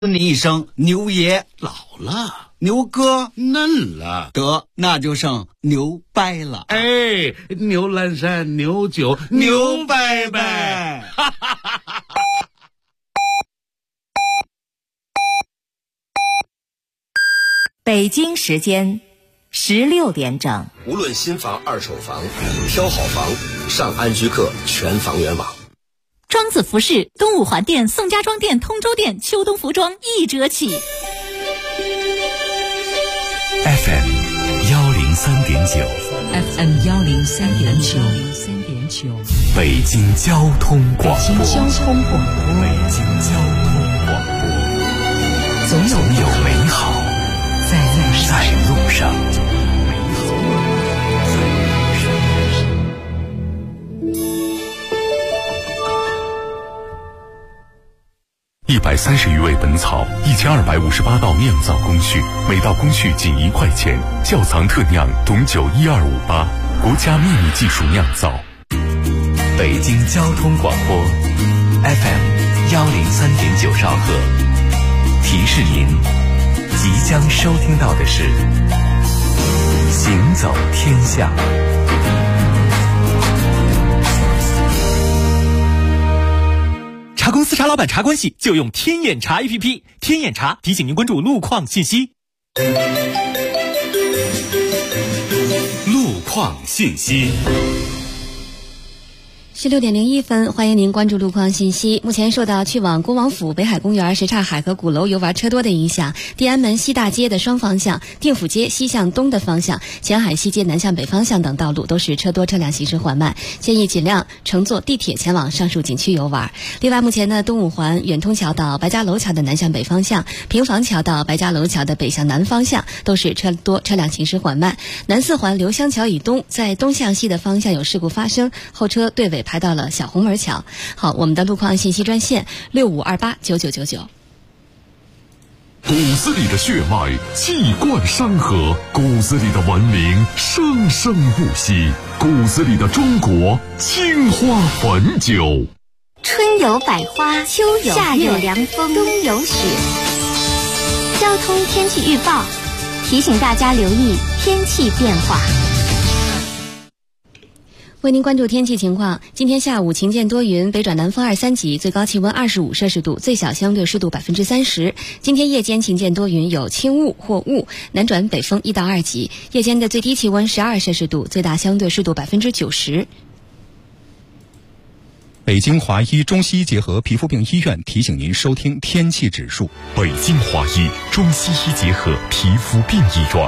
你一声牛爷老了， 牛哥嫩了， 得那就剩牛掰了。 哎，牛栏山牛酒牛掰掰， 北京时间16点整。 无论新房二手房，挑好房上安居客全房源网。 庄子服饰东五环店、宋家庄店、通州店秋冬服装1折起。 FM 103.9 FM 103.9 北京交通广播。 北京交通广播。 北京交通广播。总有美好在路上。130余味本草，1258道酿造工序，每道工序仅1块钱。窖藏特酿董酒12588，国家秘密技术酿造。北京交通广播 FM 103.9兆赫，提示您即将收听到的是行走天下。 茶公司茶老板茶关系就用天眼查 APP， 天眼查提醒您关注路况信息。 路况信息。 16点01分，欢迎您关注路况信息。目前受到去往恭王府、北海公园、什刹海和鼓楼游玩车多的影响，地安门西大街的双方向、定府街西向东的方向、前海西街南向北方向等道路都是车多，车辆行驶缓慢，建议尽量乘坐地铁前往上述景区游玩。另外，目前呢，东五环远通桥到白家楼桥的南向北方向、平房桥到白家楼桥的北向南方向都是车多，车辆行驶缓慢。南四环刘香桥以东，在东向西的方向有事故发生，后车队尾排到了小红门桥。好，我们的路况信息专线65289999。 骨子里的血脉气贯山河，骨子里的文明生生不息，骨子里的中国青花汾酒。 春有百花，秋有夏有凉风，冬有雪。交通天气预报提醒大家留意天气变化。 为您关注天气情况，今天下午晴间多云，北转南风2、3级，最高气温25摄氏度，最小相对湿度30%。今天夜间晴间多云，有轻雾或雾，南转北风1到2级，夜间的最低气温12摄氏度，最大相对湿度90%。 北京华医中西医结合皮肤病医院提醒您收听天气指数。 北京华医中西医结合皮肤病医院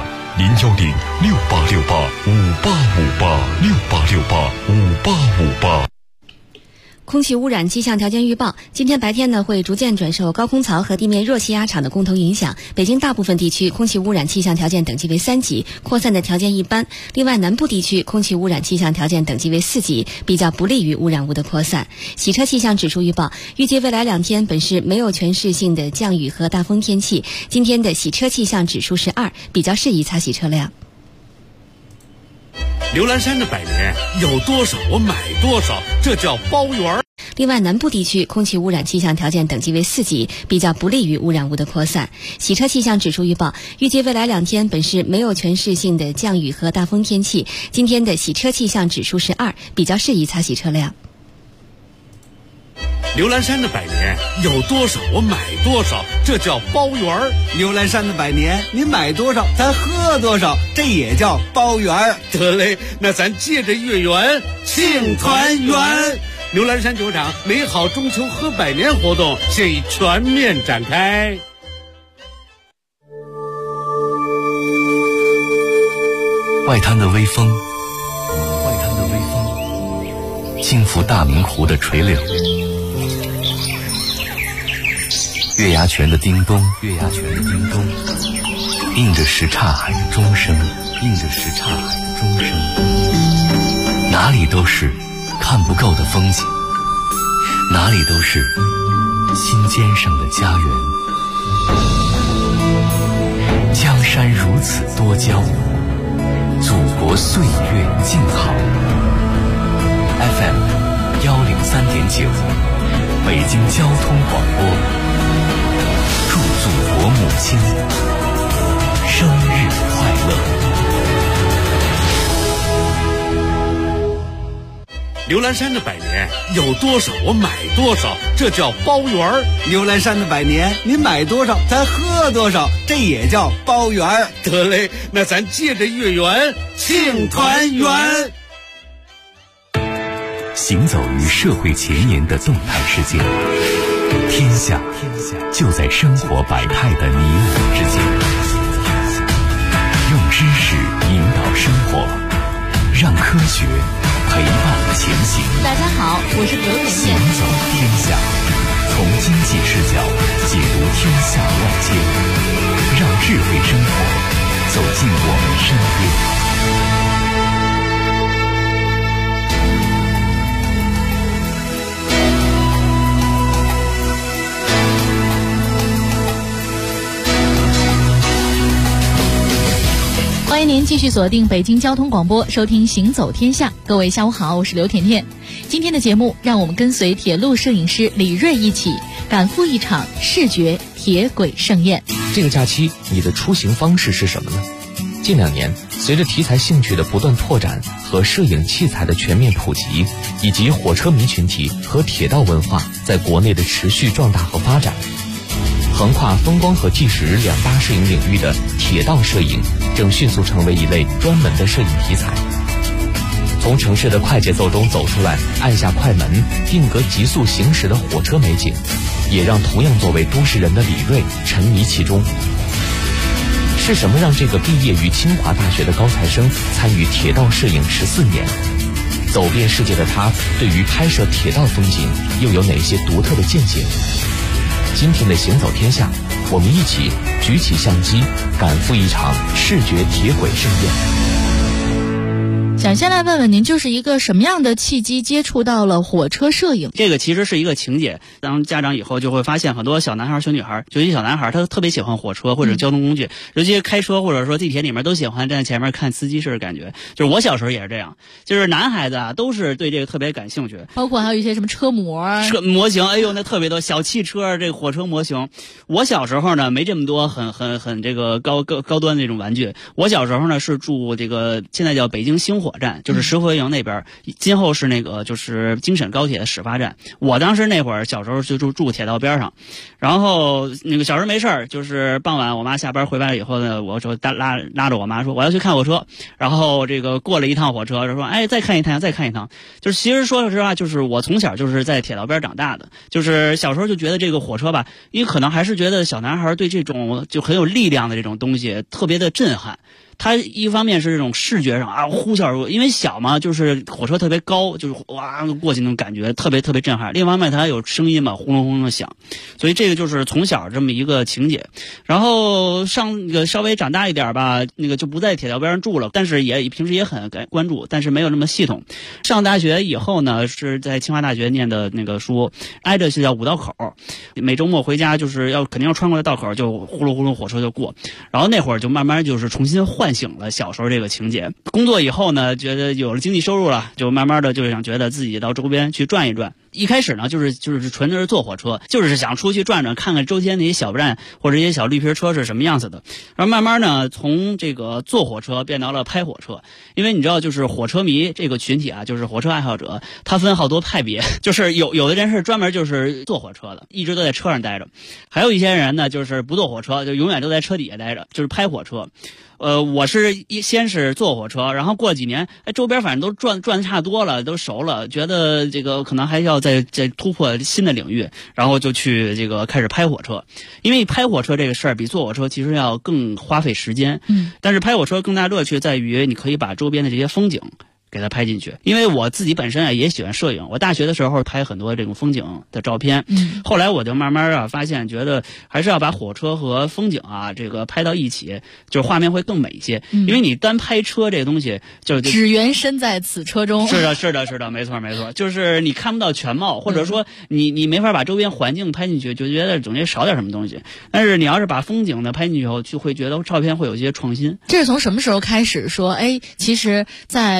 ，0106868585868685858。 空气污染气象条件预报，今天白天呢会逐渐转受高空槽和地面热气压场的共同影响，北京大部分地区空气污染气象条件等级为3级，扩散的条件一般。另外南部地区空气污染气象条件等级为4级，比较不利于污染物的扩散。洗车气象指数预报，预计未来2天本市没有全市性的降雨和大风天气，今天的洗车气象指数是2，比较适宜擦洗车辆。 刘栏山的百年有多少我买多少，这叫包圆。 另外南部地区空气污染气象条件等级为4级，比较不利于污染物的扩散。洗车气象指数预报，预计未来2天本市没有全市性的降雨和大风天气，今天的洗车气象指数是2，比较适宜擦洗车辆。 刘栏山的百年有多少我买多少，这叫包圆。 刘栏山的百年，你买多少咱喝多少，这也叫包圆。 得嘞，那咱借着月圆庆团圆。刘栏山酒厂美好中秋喝百年活动现已全面展开。 外滩的微风，轻拂大明湖的垂柳，月牙泉的叮咚，映着什刹海的钟声，哪里都是看不够的风景，哪里都是心尖上的家园。江山如此多娇，祖国岁月静好。FM 103.9，北京交通广播，祝心，生日快乐。 牛栏山的百年有多少我买多少，这叫包圆儿。 牛栏山的百年，你买多少咱喝多少，这也叫包圆儿。 得嘞，那咱借着月圆庆团圆。 行走于社会前沿的动态世界，天下就在生活百态的你我之间。用知识引导生活，让科学陪伴前行。 大家好，我是刘甜行甜。 走天下，从经济视角解读天下万千，让智慧生活走进我们身边。 欢迎您继续锁定北京交通广播，收听《行走天下》。各位下午好，我是刘甜甜。今天的节目，让我们跟随铁路摄影师李锐一起赶赴一场视觉铁轨盛宴。 这个假期，你的出行方式是什么呢？近2年，随着题材兴趣的不断拓展和摄影器材的全面普及，以及火车迷群体和铁道文化在国内的持续壮大和发展，横跨风光和纪实2大摄影领域的铁道摄影正迅速成为一类专门的摄影题材。从城市的快节奏中走出来，按下快门，定格急速行驶的火车美景，也让同样作为都市人的李锐沉迷其中。是什么让这个毕业于清华大学的高材生参与铁道摄影14年？走遍世界的他，对于拍摄铁道风景又有哪些独特的见解？今天的行走天下，我们一起举起相机，赶赴一场视觉铁轨盛宴。 想先来问问您，就是一个什么样的契机接触到了火车摄影？ 这个其实是一个情节，当家长以后就会发现很多小男孩小女孩，尤其小男孩他特别喜欢火车或者交通工具，尤其开车或者说地铁里面都喜欢站在前面看司机式的感觉。就是我小时候也是这样，就是男孩子啊都是对这个特别感兴趣， 包括还有一些什么车模型，哎呦那特别多，小汽车这个火车模型。我小时候呢没这么多很这个高端那种玩具，我小时候呢是住这个现在叫北京星火站，就是石河营那边，今后是那个就是京沈高铁的始发站。我当时那会儿小时候就住铁道边上，然后那个小时候没事儿，就是傍晚我妈下班回来以后呢，我就拉着我妈说我要去看火车，然后这个过了一趟火车，说哎再看一趟。就是其实说实话，就是我从小就是在铁道边长大的，就是小时候就觉得这个火车吧，因为可能还是觉得小男孩对这种就很有力量的这种东西特别的震撼。它一方面是这种视觉上啊呼啸而过，因为小嘛，就是火车特别高，就是哇过去那种感觉特别震撼。另一方面它还有声音嘛，轰隆轰隆的响，所以这个就是从小这么一个情节。然后上那个稍微长大一点吧，那个就不在铁道边上住了，但是也平时也很关注，但是没有那么系统。上大学以后呢，是在清华大学念的那个书，挨着是叫五道口，每周末回家就是肯定要穿过来道口，就呼噜呼噜火车就过。然后那会儿就慢慢就是重新唤醒了小时候这个情节。工作以后呢，觉得有了经济收入了，就慢慢的就是想觉得自己到周边去转一转。一开始呢，就是纯的是坐火车，就是想出去转转，看看周边那些小站或者一些小绿皮车是什么样子的。然后慢慢呢，从这个坐火车变到了拍火车，因为你知道，就是火车迷这个群体啊，就是火车爱好者，他分好多派别，就是有的人是专门就是坐火车的，一直都在车上待着；还有一些人呢，就是不坐火车，就永远都在车底下待着，就是拍火车。我是先是坐火车，然后过几年，周边反正都转的差不多了，都熟了，觉得这个可能还要再突破新的领域，然后就去这个开始拍火车。因为拍火车这个事儿比坐火车其实要更花费时间，但是拍火车更大乐趣在于你可以把周边的这些风景给它拍进去。因为我自己本身也喜欢摄影，我大学的时候拍很多这种风景的照片，后来我就慢慢发现，觉得还是要把火车和风景这个拍到一起，就是画面会更美一些。因为你单拍车这个东西就只缘身在此车中。 是的，没错，就是你看不到全貌，或者说你没法把周边环境拍进去，就觉得总觉少点什么东西。但是你要是把风景呢拍进去以后，就会觉得照片会有一些创新。 这是从什么时候开始说，其实在火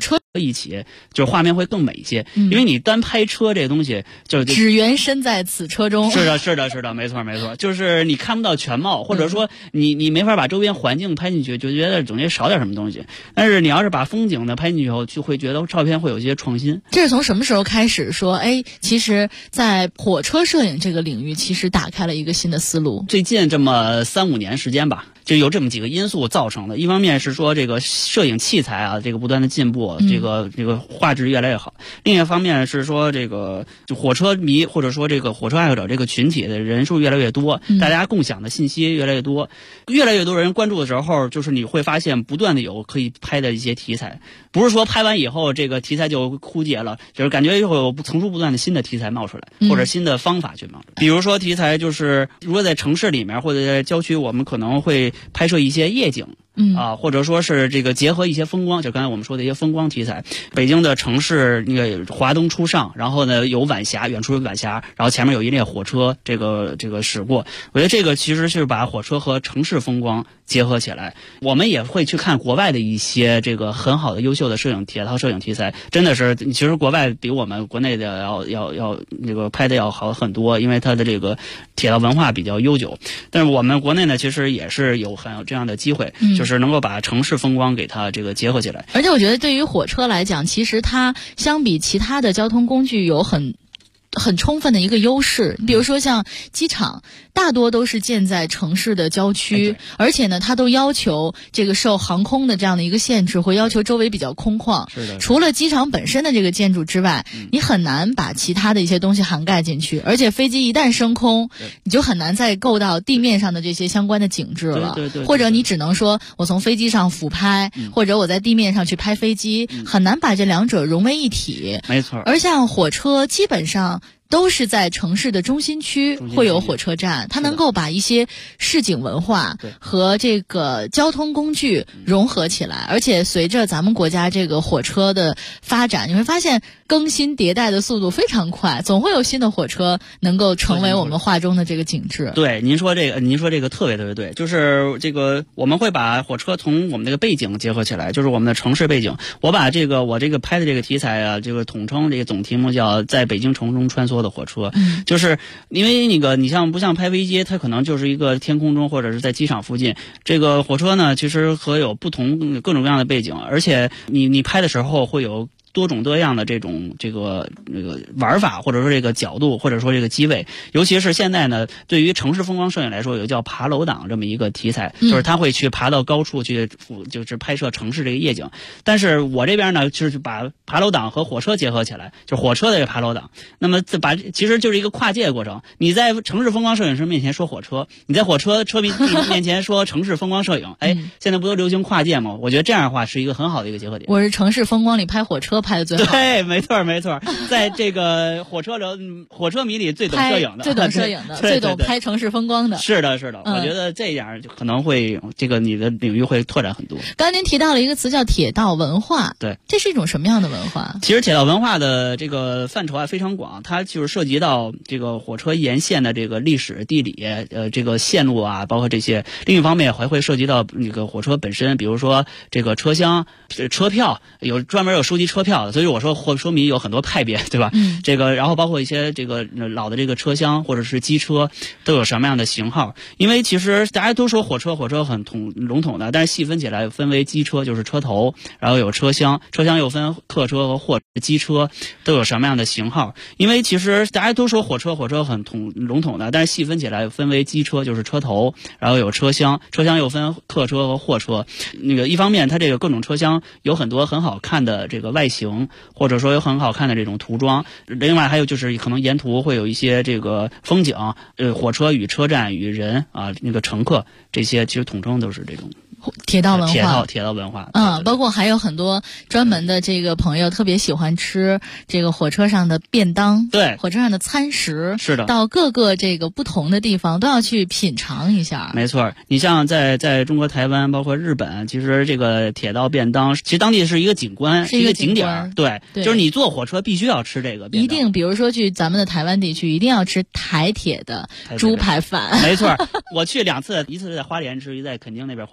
车一起，就是画面会更美一些。因为你单拍车这东西，就只缘身在此车中。 是的，没错，就是你看不到全貌，或者说你没法把周边环境拍进去，就觉得总觉得少点什么东西。但是你要是把风景呢拍进去以后，就会觉得照片会有一些创新。 这是从什么时候开始说，其实在火车摄影这个领域，其实打开了一个新的思路？ 最近这么3-5年时间吧。就有这么几个因素造成的，一方面是说这个摄影器材啊，这个不断的进步，这个画质越来越好；另一方面是说这个就火车迷或者说这个火车爱好者这个群体的人数越来越多，大家共享的信息越来越多，越来越多人关注的时候，就是你会发现不断的有可以拍的一些题材，不是说拍完以后这个题材就枯竭了，就是感觉会有层出不穷的新的题材冒出来，或者新的方法去冒出来。比如说题材就是如果在城市里面或者在郊区，我们可能会拍摄一些夜景。或者说是这个结合一些风光，就刚才我们说的一些风光题材。北京的城市那个华灯初上，然后呢有晚霞，远处有晚霞，然后前面有一列火车，这个驶过。我觉得这个其实是把火车和城市风光结合起来。我们也会去看国外的一些这个很好的优秀的铁道摄影题材，真的是其实国外比我们国内的要这个拍的要好很多，因为它的这个铁道文化比较悠久。但是我们国内呢，其实也是有这样的机会，就是能够把城市风光给它这个结合起来。 而且我觉得对于火车来讲，其实它相比其他的交通工具有很充分的一个优势。比如说像机场大多都是建在城市的郊区，而且呢它都要求这个受航空的这样的一个限制，会要求周围比较空旷。 是的， 除了机场本身的这个建筑之外，你很难把其他的一些东西涵盖进去，而且飞机一旦升空，你就很难再够到地面上的这些相关的景致了。 对， 或者你只能说我从飞机上俯拍，或者我在地面上去拍飞机，很难把这两者融为一体。 没错。 而像火车基本上都是在城市的中心区会有火车站，它能够把一些市井文化和这个交通工具融合起来。而且随着咱们国家这个火车的发展，你会发现更新迭代的速度非常快，总会有新的火车能够成为我们画中的这个景致。 对，您说这个特别对，就是这个我们会把火车从我们这个背景结合起来，就是我们的城市背景。我把我这个拍的这个题材啊，这个统称这个总题目叫在北京城中穿梭的火车。就是因为你不像拍飞机，它可能就是一个天空中或者是在机场附近，这个火车呢其实和有各种各样的背景，而且你拍的时候会有多种多样的这个玩法，或者说这个角度，或者说这个机位。尤其是现在呢，对于城市风光摄影来说，有个叫爬楼党这么一个题材，就是他会去爬到高处去，就是拍摄城市这个夜景。但是我这边呢，就是把爬楼党和火车结合起来，就是火车的这个爬楼党。那么其实就是一个跨界的过程。你在城市风光摄影师面前说火车，你在火车迷面前说城市风光摄影，现在不都流行跨界吗？我觉得这样的话是一个很好的一个结合点。 我是城市风光里拍火车拍的最好。 对，没错，在这个火车迷里最懂摄影的， 最懂摄影的，最懂拍城市风光的。 是的，我觉得这样就可能会你的领域会拓展很多。 刚才您提到了一个词叫铁道文化， 对， 这是一种什么样的文化？ 其实铁道文化的这个范畴非常广，它就是涉及到这个火车沿线的这个历史、地理，这个线路啊，包括这些。另一方面还会涉及到那个火车本身，比如说这个车厢、车票，专门有收集车票的，所以我说火车迷有很多派别，对吧？这个然后包括一些这个老的这个车厢或者是机车都有什么样的型号？因为其实大家都说火车很笼统的，但是细分起来分为机车就是车头，然后有车厢又分客车和货机车都有什么样的型号？因为其实大家都说火车很笼统的，但是细分起来分为机车就是车头，然后有车厢又分客车和货车。一方面它这个各种车厢有很多很好看的这个外形，或者说有很好看的这种涂装。另外还有就是可能沿途会有一些这个风景，火车与车站与人啊，乘客，这些其实统称都是这种铁道文化。 铁道文化， 包括还有很多专门的这个朋友特别喜欢吃这个火车上的便当， 对， 火车上的餐食， 是的， 到各个这个不同的地方都要去品尝一下。 没错，你像在中国台湾，包括日本，其实这个铁道便当，其实当地是一个景观，是一个景点，对，就是你坐火车必须要吃这个便当， 一定，比如说去咱们的台湾地区，一定要吃台铁的猪排饭。 没错，我去2次，一次在花莲吃，一次在垦丁那边火车站吃。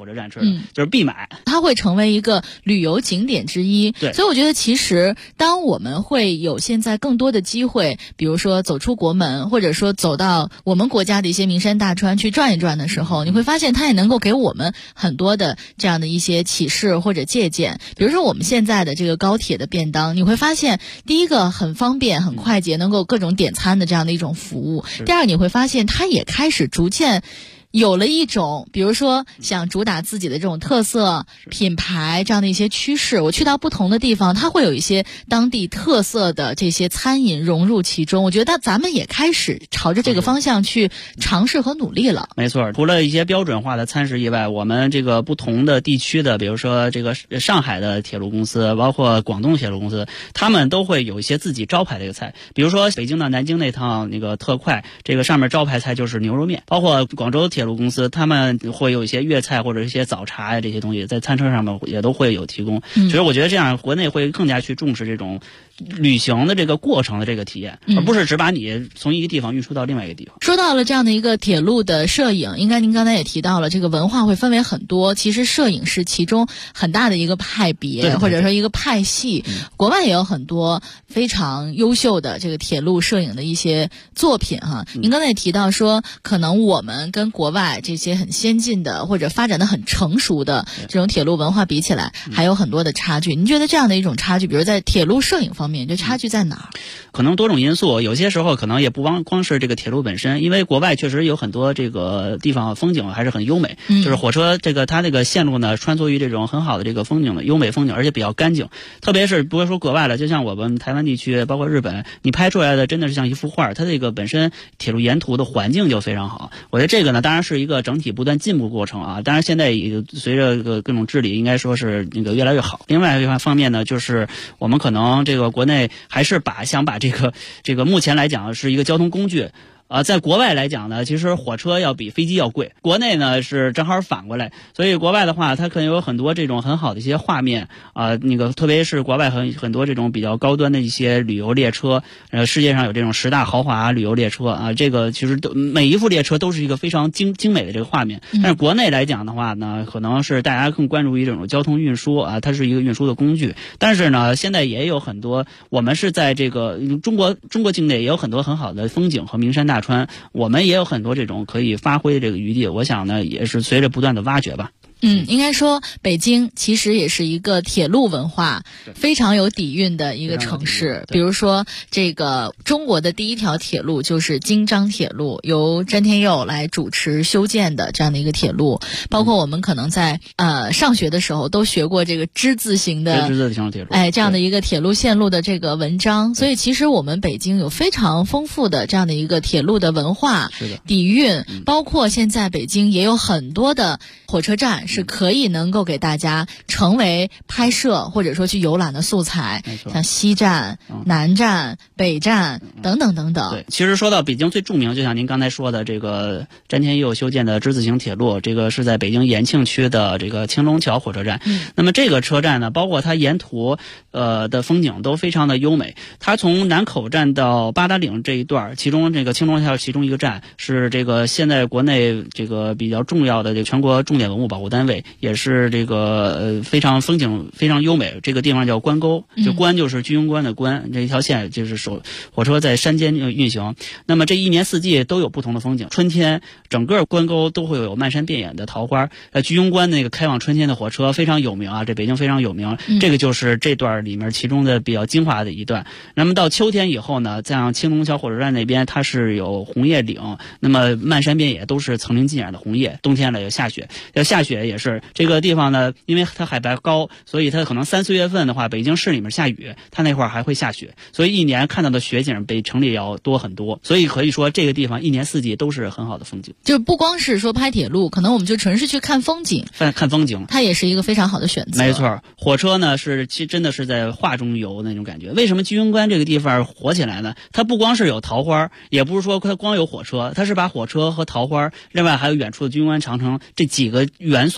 就是必买， 它会成为一个旅游景点之一。 对， 所以我觉得其实当我们会有现在更多的机会，比如说走出国门，或者说走到我们国家的一些名山大川去转一转的时候，你会发现它也能够给我们很多的这样的一些启示或者借鉴。比如说我们现在的这个高铁的便当，你会发现第一个很方便很快捷，能够各种点餐的这样的一种服务。第二，你会发现它也开始逐渐有了一种，比如说想主打自己的这种特色品牌这样的一些趋势。我去到不同的地方，它会有一些当地特色的这些餐饮融入其中。我觉得咱们也开始朝着这个方向去尝试和努力了。 没错，除了一些标准化的餐食以外，我们这个不同的地区的，比如说这个上海的铁路公司，包括广东铁路公司，他们都会有一些自己招牌的一个菜。比如说北京到南京那趟那个特快，这个上面招牌菜就是牛肉面。包括广州铁路公司，他们会有一些粤菜或者一些早茶呀这些东西，在餐车上面也都会有提供。所以我觉得这样国内会更加去重视这种旅行的这个过程的这个体验，而不是只把你从一个地方运输到另外一个地方。 说到了这样的一个铁路的摄影，应该您刚才也提到了，这个文化会分为很多，其实摄影是其中很大的一个派别，或者说一个派系。国外也有很多非常优秀的这个铁路摄影的一些作品哈。您刚才也提到说，可能我们跟国外这些很先进的或者发展的很成熟的这种铁路文化比起来，还有很多的差距。您觉得这样的一种差距，比如在铁路摄影方面，这差距在哪儿？ 可能多种因素，有些时候可能也不光是这个铁路本身，因为国外确实有很多这个地方风景还是很优美，就是火车这个它这个线路呢穿梭于这种很好的这个风景的优美风景，而且比较干净。特别是不会说国外了，就像我们台湾地区，包括日本，你拍出来的真的是像一幅画，它这个本身铁路沿途的环境就非常好。我觉得这个呢，当然是一个整体不断进步过程啊。当然现在也随着各种治理，应该说是那个越来越好。另外一方面呢，就是我们可能这个国内还是想把这个目前来讲是一个交通工具。在国外来讲呢，其实火车要比飞机要贵，国内呢是正好反过来，所以国外的话，它可能有很多这种很好的一些画面那个特别是国外很多这种比较高端的一些旅游列车，世界上有这种10大豪华旅游列车啊，这个其实每一副列车都是一个非常精美的这个画面。但是国内来讲的话呢，可能是大家更关注于这种交通运输啊，它是一个运输的工具。但是呢，现在也有很多，我们是在这个中国境内也有很多很好的风景和名山大川，我们也有很多这种可以发挥的这个余地，我想呢也是随着不断的挖掘吧。 应该说北京其实也是一个铁路文化非常有底蕴的一个城市。比如说这个中国的第一条铁路就是京张铁路，由詹天佑来主持修建的这样的一个铁路。包括我们可能在上学的时候都学过这个之字形的铁路，这样的一个铁路线路的这个文章。所以其实我们北京有非常丰富的这样的一个铁路的文化底蕴，包括现在北京也有很多的火车站是可以能够给大家成为拍摄或者说去游览的素材，像西站、南站、北站等等等等。 对，其实说到北京最著名，就像您刚才说的这个詹天佑修建的之字形铁路，这个是在北京延庆区的这个青龙桥火车站。那么这个车站呢，包括它沿途的风景都非常的优美。它从南口站到八达岭这一段，其中这个青龙桥其中一个站是这个现在国内这个比较重要的这个全国重点文物保护单位，也是这个非常风景非常优美。这个地方叫关沟，就关就是居庸关的关，这一条线就是火车在山间运行。那么这一年四季都有不同的风景，春天整个关沟都会有漫山遍野的桃花。居庸关那个开往春天的火车非常有名啊，这北京非常有名。这个就是这段里面其中的比较精华的一段。那么到秋天以后呢，像青龙桥火车站那边它是有红叶岭，那么漫山遍野都是层林尽染的红叶。冬天了有下雪，下雪也是这个地方呢，因为它海拔高，所以它可能3、4月份的话，北京市里面下雨，它那块儿还会下雪，所以一年看到的雪景比城里要多很多。所以可以说这个地方一年四季都是很好的风景。 就不光是说拍铁路，可能我们就纯是去看风景， 看风景， 它也是一个非常好的选择。 没错，火车呢其实真的是在画中游那种感觉。为什么居庸关这个地方火起来呢？它不光是有桃花，也不是说它光有火车，它是把火车和桃花，另外还有远处的居庸关长城这几个元素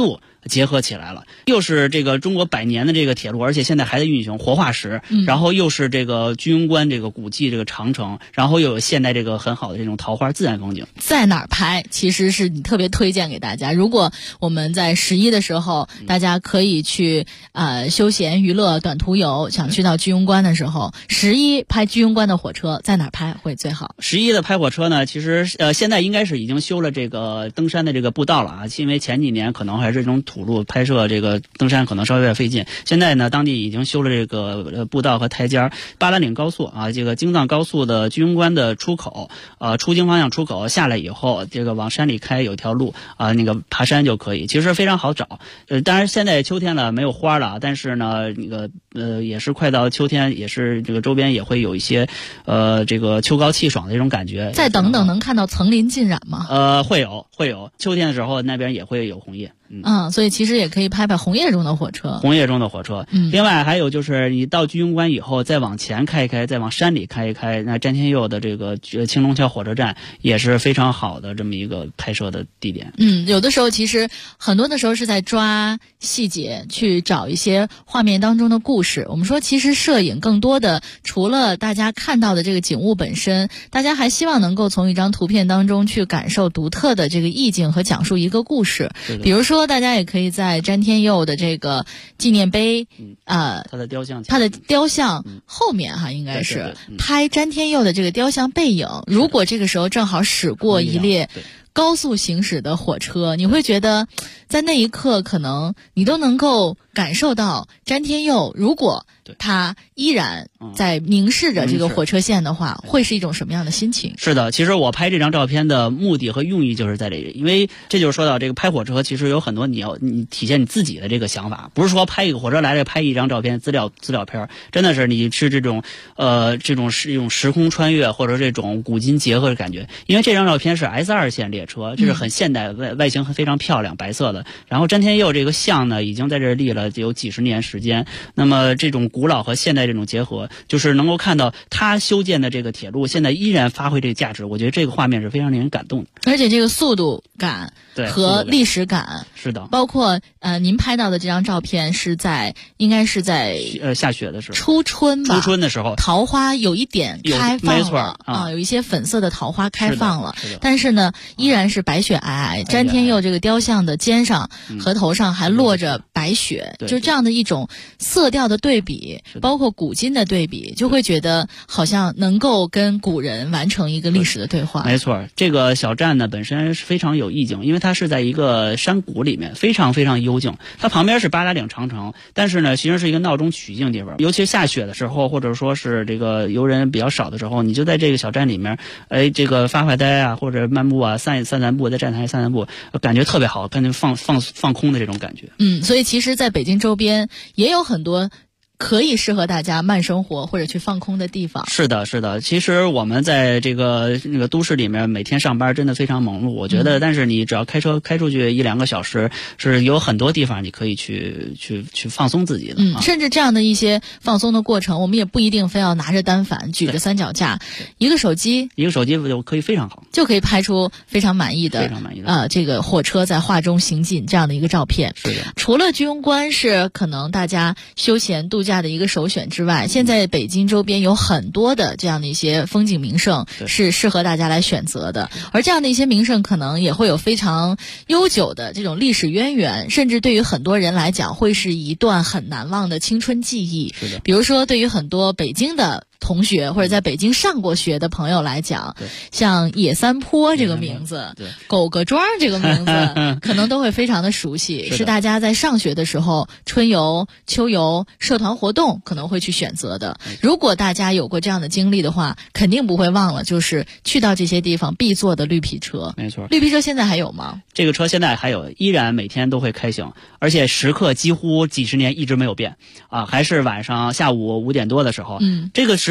结合起来了，又是这个中国100年的这个铁路，而且现在还在运行活化石，然后又是这个居庸关这个古迹这个长城，然后又有现代这个很好的这种桃花自然风景。 在哪儿拍其实是你特别推荐给大家，如果我们在11的时候，大家可以去休闲娱乐短途游，想去到居庸关的时候，11拍居庸关的火车在哪儿拍会最好 ？11的拍火车呢，其实现在应该是已经修了这个登山的这个步道了啊，因为前几年可能还是这种土路拍摄这个登山可能稍微有点费劲，现在呢当地已经修了这个步道和台阶。八达岭高速啊，这个京藏高速的居庸关的出口，出京方向出口下来以后，这个往山里开有条路啊，那个爬山就可以，其实非常好找。当然现在秋天了，没有花了，但是呢，那个也是快到秋天，也是这个周边也会有一些这个秋高气爽的这种感觉。 再等等，能看到层林尽染吗？ 会有，秋天的时候那边也会有红叶。 所以其实也可以拍拍红叶中的火车。另外还有就是你到居庸关以后，再往前开一开，再往山里开一开，那詹天佑的这个青龙桥火车站也是非常好的这么一个拍摄的地点。有的时候其实很多的时候是在抓细节，去找一些画面当中的故事。我们说其实摄影更多的除了大家看到的这个景物本身，大家还希望能够从一张图片当中去感受独特的这个意境和讲述一个故事。比如说大家也可以在詹天佑的这个纪念碑他的雕像后面应该是拍詹天佑的这个雕像背影。如果这个时候正好驶过一列高速行驶的火车，你会觉得在那一刻可能你都能够感受到詹天佑如果他依然在凝视着这个火车线的话，会是一种什么样的心情？ 是的，其实我拍这张照片的目的和用意就是在这里，因为这就是说到这个拍火车，其实有很多你体现你自己的这个想法，不是说拍一个火车来了拍一张照片资料片，真的是你是这种是一种时空穿越或者这种古今结合的感觉。因为这张照片是 S2 线列车，这是很现代，外形非常漂亮，白色的。然后詹天佑这个像呢，已经在这立了有几十年时间。那么这种古老和现代这种结合，就是能够看到他修建的这个铁路现在依然发挥这个价值。我觉得这个画面是非常令人感动的， 而且这个速度感和历史感是的。 包括您拍到的这张照片是应该是在下雪的时候， 初春的时候， 桃花有一点开放了， 没错有一些粉色的桃花开放了，但是呢依然是白雪皑皑。詹天佑这个雕像的肩上和头上还落着白雪，就这样的一种色调的对比，包括古今的对比，就会觉得好像能够跟古人完成一个历史的对话。 没错，这个小站呢本身是非常有意境，因为它是在一个山谷里面，非常非常幽静。它旁边是八达岭长城，但是呢其实是一个闹中取静的地方。尤其是下雪的时候，或者说是这个游人比较少的时候，你就在这个小站里面，这个发呆啊，或者漫步啊，散步，在站台散步，感觉特别好，感觉放空的这种感觉。 所以其实在北京周边也有很多可以适合大家慢生活或者去放空的地方。 是的。其实我们在这个都市里面每天上班真的非常忙碌，我觉得，但是你只要开车开出去1-2个小时，是有很多地方你可以去放松自己的。 甚至这样的一些放松的过程，我们也不一定非要拿着单反举着三脚架，一个手机就可以非常好， 就可以拍出非常满意的这个火车在画中行进这样的一个照片。 是的。 除了居庸关是可能大家休闲度假的一个首选之外，现在北京周边有很多的这样的一些风景名胜是适合大家来选择的，而这样的一些名胜可能也会有非常悠久的这种历史渊源，甚至对于很多人来讲会是一段很难忘的青春记忆。 是的。 比如说对于很多北京的同学或者在北京上过学的朋友来讲，像野三坡这个名字，狗个庄这个名字可能都会非常的熟悉，是大家在上学的时候春游、秋游、社团活动可能会去选择的。如果大家有过这样的经历的话，肯定不会忘了就是去到这些地方必坐的绿皮车。 没错。 绿皮车现在还有吗？ 这个车现在还有，依然每天都会开行，而且时刻几乎几十年一直没有变啊，还是晚上下午5点多的时候，这个时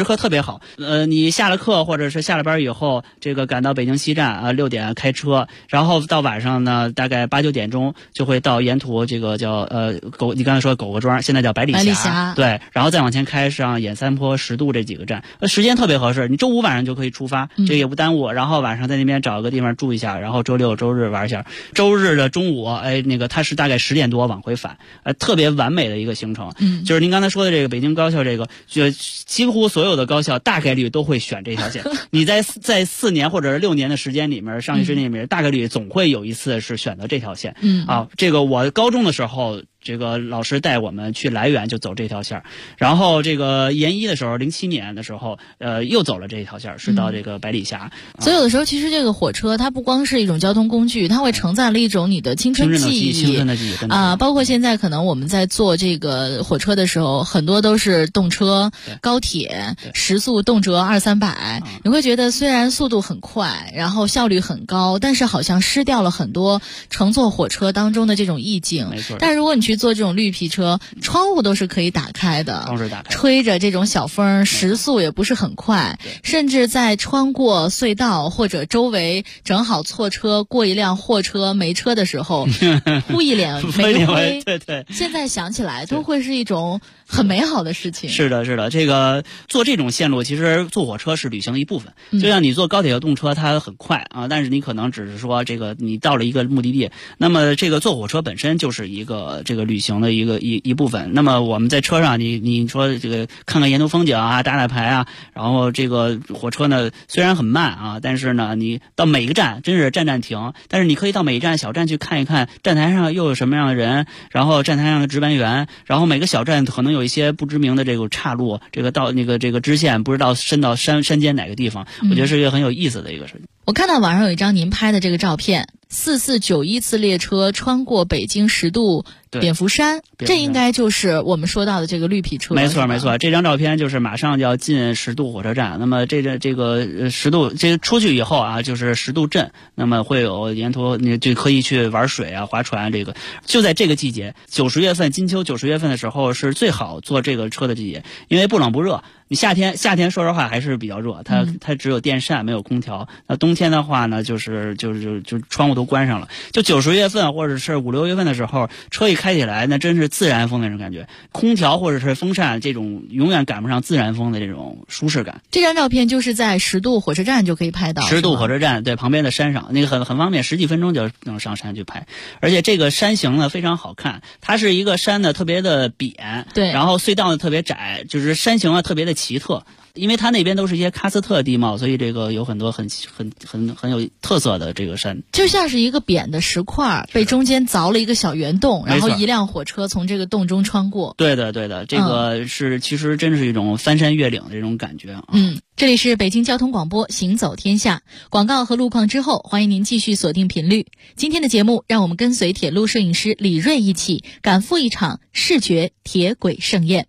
时刻特别好。你下了课或者是下了班以后，这个赶到北京西站啊，6点开车，然后到晚上呢，大概8、9点钟就会到沿途这个叫你刚才说狗狗庄，现在叫百里峡，对，然后再往前开上演三坡、10渡这几个站，时间特别合适，你周5晚上就可以出发，这也不耽误，然后晚上在那边找个地方住一下，然后周6、周日玩一下，周日的中午，它是大概10点多往回返，特别完美的一个行程。就是您刚才说的这个北京高校，这个就几乎所有的高校大概率都会选这条线。你在4年或者是6年的时间里面，上学时间里面，大概率总会有一次是选择这条线。这个我高中的时候，这个老师带我们去来源就走这条线，然后这个研1的时候，07年的时候，又走了这条线，是到这个百里峡。 所以有的时候，其实这个火车它不光是一种交通工具，它会承载了一种你的青春记忆。 青春的记忆啊，包括现在可能我们在坐这个火车的时候，很多都是动车、高铁，时速动辄200-300，你会觉得虽然速度很快，然后效率很高，但是好像失掉了很多乘坐火车当中的这种意境。 没错。 但如果你去坐这种绿皮车，窗户都是可以打开的，吹着这种小风，时速也不是很快，甚至在穿过隧道或者周围正好错车过一辆货车没车的时候，扑一脸煤灰， 对， 现在想起来都会是一种很美好的事情。 是的，这个坐这种线路，其实坐火车是旅行的一部分。就像你坐高铁和动车，它很快啊，但是你可能只是说这个你到了一个目的地，那么这个坐火车本身就是一个这个旅行的一部分。那么我们在车上，你说这个看看沿途风景啊，打牌啊，然后这个火车呢虽然很慢啊，但是呢你到每个站真是站停，但是你可以到每一站小站去看一看，站台上又有什么样的人，然后站台上的值班员，然后每个小站可能有一些不知名的这个岔路，这个到这个支线不知道伸到山间哪个地方，我觉得是一个很有意思的一个事情。 我看到网上有一张您拍的这个照片，4491次列车穿过北京10渡蝙蝠山，这应该就是我们说到的这个绿皮车。 没错，这张照片就是马上就要进10渡火车站。那么这个10渡这出去以后啊，就是10渡镇，那么会有沿途你就可以去玩水啊、划船。这个就在这个季节，90月份金秋90月份的时候是最好坐这个车的季节，因为不冷不热。你夏天说实话还是比较热，它只有电扇没有空调。那冬天的话呢，就窗户都关上了。就90月份或者是5、6月份的时候，车一开起来，那真是自然风那种感觉。空调或者是风扇这种永远赶不上自然风的这种舒适感。 这张照片就是在10渡火车站就可以拍到。 10渡火车站对旁边的山上，那个很方便，10几分钟就能上山去拍。而且这个山形呢非常好看，它是一个山呢特别的扁， 对， 然后隧道呢特别窄，就是山形啊特别的奇特。因为它那边都是一些喀斯特地貌，所以这个有很多很有特色的这个山， 就像是一个扁的石块被中间凿了一个小圆洞，然后一辆火车从这个洞中穿过。 对的，这个是其实真是一种翻山越岭的这种感觉啊。 这里是北京交通广播行走天下，广告和路况之后，欢迎您继续锁定频率。今天的节目，让我们跟随铁路摄影师李锐一起赶赴一场视觉铁轨盛宴。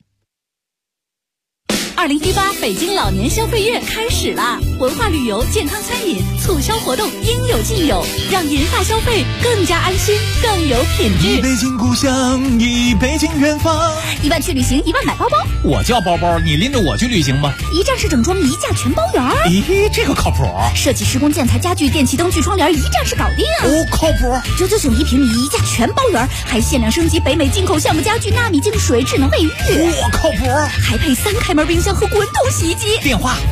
2018北京老年消费月开始啦！文化旅游、健康餐饮促销活动应有尽有，让银发消费更加安心、更有品质。 一北京故乡，一北京远方。 1万去旅行，1万买包包。 我叫包包，你拎着我去旅行吧。 一站式整装，一价全包圆。 咦，这个靠谱。 设计施工建材家具电器灯具窗帘一站式搞定。 靠谱。 99.9一平米，一价全包圆，还限量升级北美进口橡木家具、纳米净水、智能卫浴。 靠谱。 还配3开门冰箱和滚筒洗衣机。 电话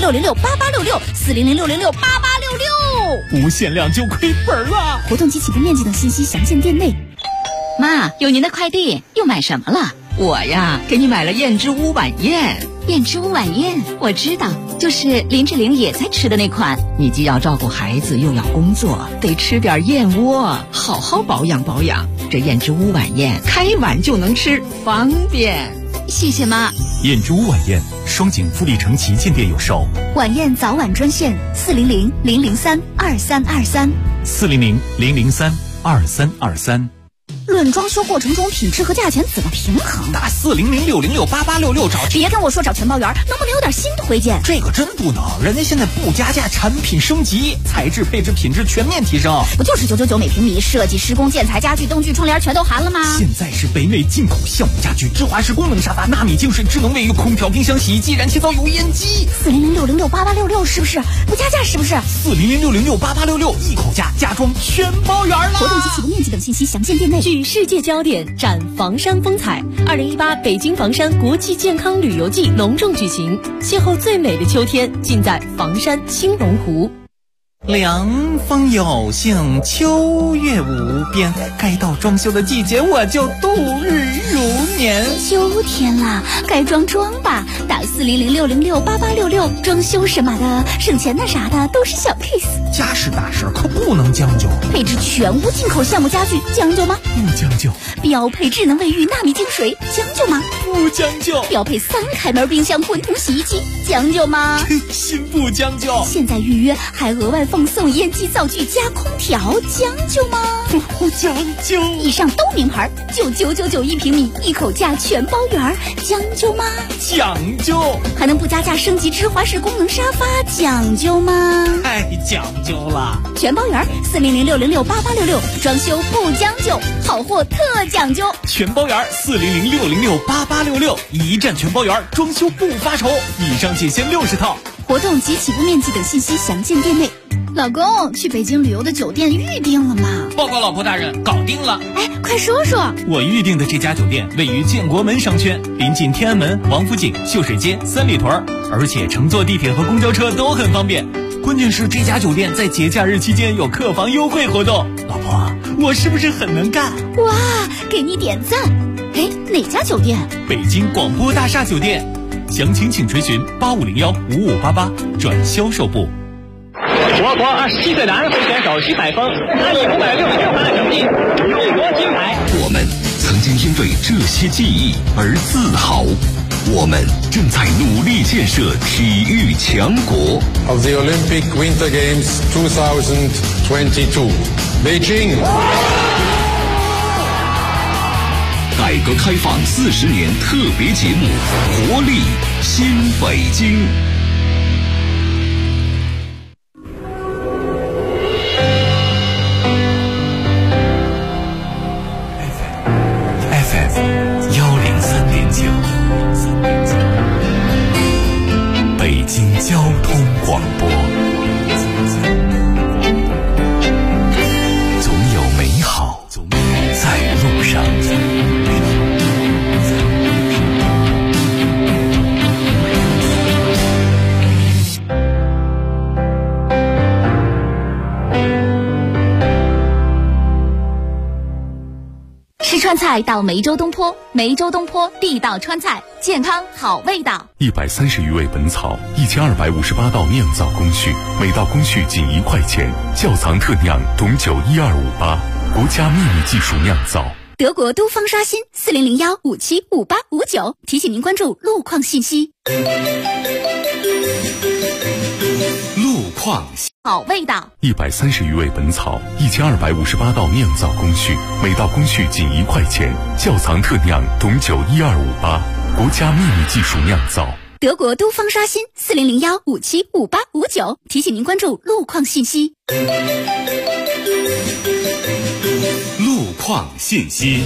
400-666-8866，400-666-8866。 无限量就亏本了。 活动及起步面积等信息详见店内。 妈，有您的快递，又买什么了？ 我呀，给你买了燕之屋晚宴。 燕之屋晚宴，我知道，就是林志玲也在吃的那款。 你既要照顾孩子，又要工作，得吃点燕窝，好好保养保养。这燕之屋晚宴，开碗就能吃，方便。 谢谢妈。 燕之屋晚宴，双井富力城旗舰店有售。 晚宴早晚专线400-003-2323，400-003-2323。 论装修过程中品质和价钱怎么平衡？ 打400-606-8866找。 别跟我说找全包圆，能不能有点新推荐？ 这个真不能，人家现在不加价，产品升级，材质、配置、品质全面提升。 不就是999每平米，设计、施工、建材、家具、灯具、窗帘全都含了吗？ 现在是北美进口橡木家具、智华式功能沙发、纳米净水、智能卫浴、空调、冰箱、洗衣机、燃气灶、油烟机。 400-606-8866是不是？不加价是不是 ？400-606-8866一口价，家装全包圆了。 活动及起步面积等信息详见店内。 聚世界焦点，展房山风采。2018北京房山国际健康旅游季隆重举行，邂逅最美的秋天，尽在房山青龙湖。 凉风有幸，秋月无边，该到装修的季节，我就度日如年。 秋天啦，该装吧，打400-606-8866，装修什么的，省钱的啥的都是小 case。 家事大事可不能将就， 配置全屋进口橡木家具，将就吗？ 不将就。 标配智能卫浴、纳米净水，将就吗？ 不将就。 标配3开门冰箱、混同洗衣机，将就吗？ 心不将就。 现在预约还额外奉送烟机灶具加空调，将就吗？ 不将就。 以上都名牌，就999一平米，一口价全包圆，将就吗？ 讲究。 还能不加价升级芝华士功能沙发，讲究吗？ 太讲究了。 全包圆400-606-8866，装修不将就，好货特讲究。 全包圆400-606-8866，一站全包圆，装修不发愁。以上仅限60套。 活动及起步面积等信息详见店内。老公，去北京旅游的酒店预定了吗？ 报告老婆大人，搞定了。 哎，快说说。 我预定的这家酒店位于建国门商圈，临近天安门、王府井、秀水街、三里屯，而且乘坐地铁和公交车都很方便。关键是这家酒店在节假日期间有客房优惠活动。老婆，我是不是很能干？ 哇，给你点赞。哎，哪家酒店？ 北京广播大厦酒店。详情请垂询8501-5588转销售部。 我国27岁男会选手徐海峰，他以566分的成绩勇夺金牌。 我们曾经因为这些记忆而自豪，我们正在努力建设体育强国。 Of the Olympic Winter Games 2022, Beijing。 改革开放40年特别节目，活力新北京。FM 103.9，北京交通广播。总有美好在路上。 吃川菜到梅州东坡，梅州东坡地道川菜，健康好味道。 130余味本草，1258道酿造工序，每道工序仅1块钱。窖藏特酿董酒12588，国家秘密技术酿造。 德国都方沙欣400-575859，提醒您关注路况信息。 路况好味道 ，130余味本草，1258道酿造工序，每道工序仅1块钱。窖藏特酿董酒12588，国家秘密技术酿造。 德国都方沙欣400-575859，提醒您关注路况信息。 路况信息。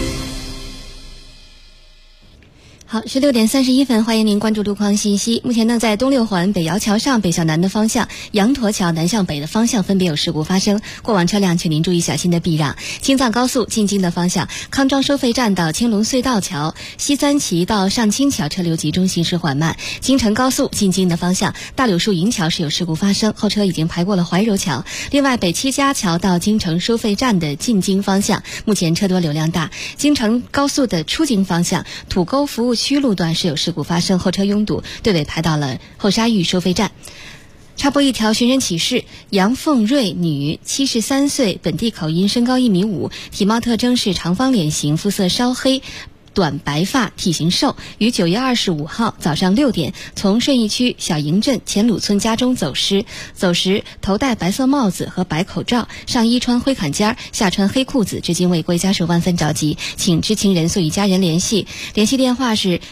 好，16点31分，欢迎您关注路况信息。目前呢，在东六环北窑桥上北向南的方向、羊驼桥南向北的方向分别有事故发生，过往车辆请您注意小心的避让。青藏高速进京的方向，康庄收费站到青龙隧道桥、西三旗到上清桥车流集中，行驶缓慢。京承高速进京的方向，大柳树营桥是有事故发生，后车已经排过了怀柔桥。另外，北七家桥到京承收费站的进京方向，目前车多流量大。京承高速的出京方向，土沟服务区路段是有事故发生，后车拥堵，队尾排到了后沙峪收费站。插播一条寻人启事：杨凤瑞，女，73岁，本地口音，身高1.5米，体貌特征是长方脸型，肤色稍黑， 短白发体型瘦，于9月25号早上6点从顺义区小营镇前鲁村家中走失，走时头戴白色帽子和白口罩，上衣穿灰坎肩，下穿黑裤子，至今未归，家属万分着急，请知情人速与家人联系，联系电话是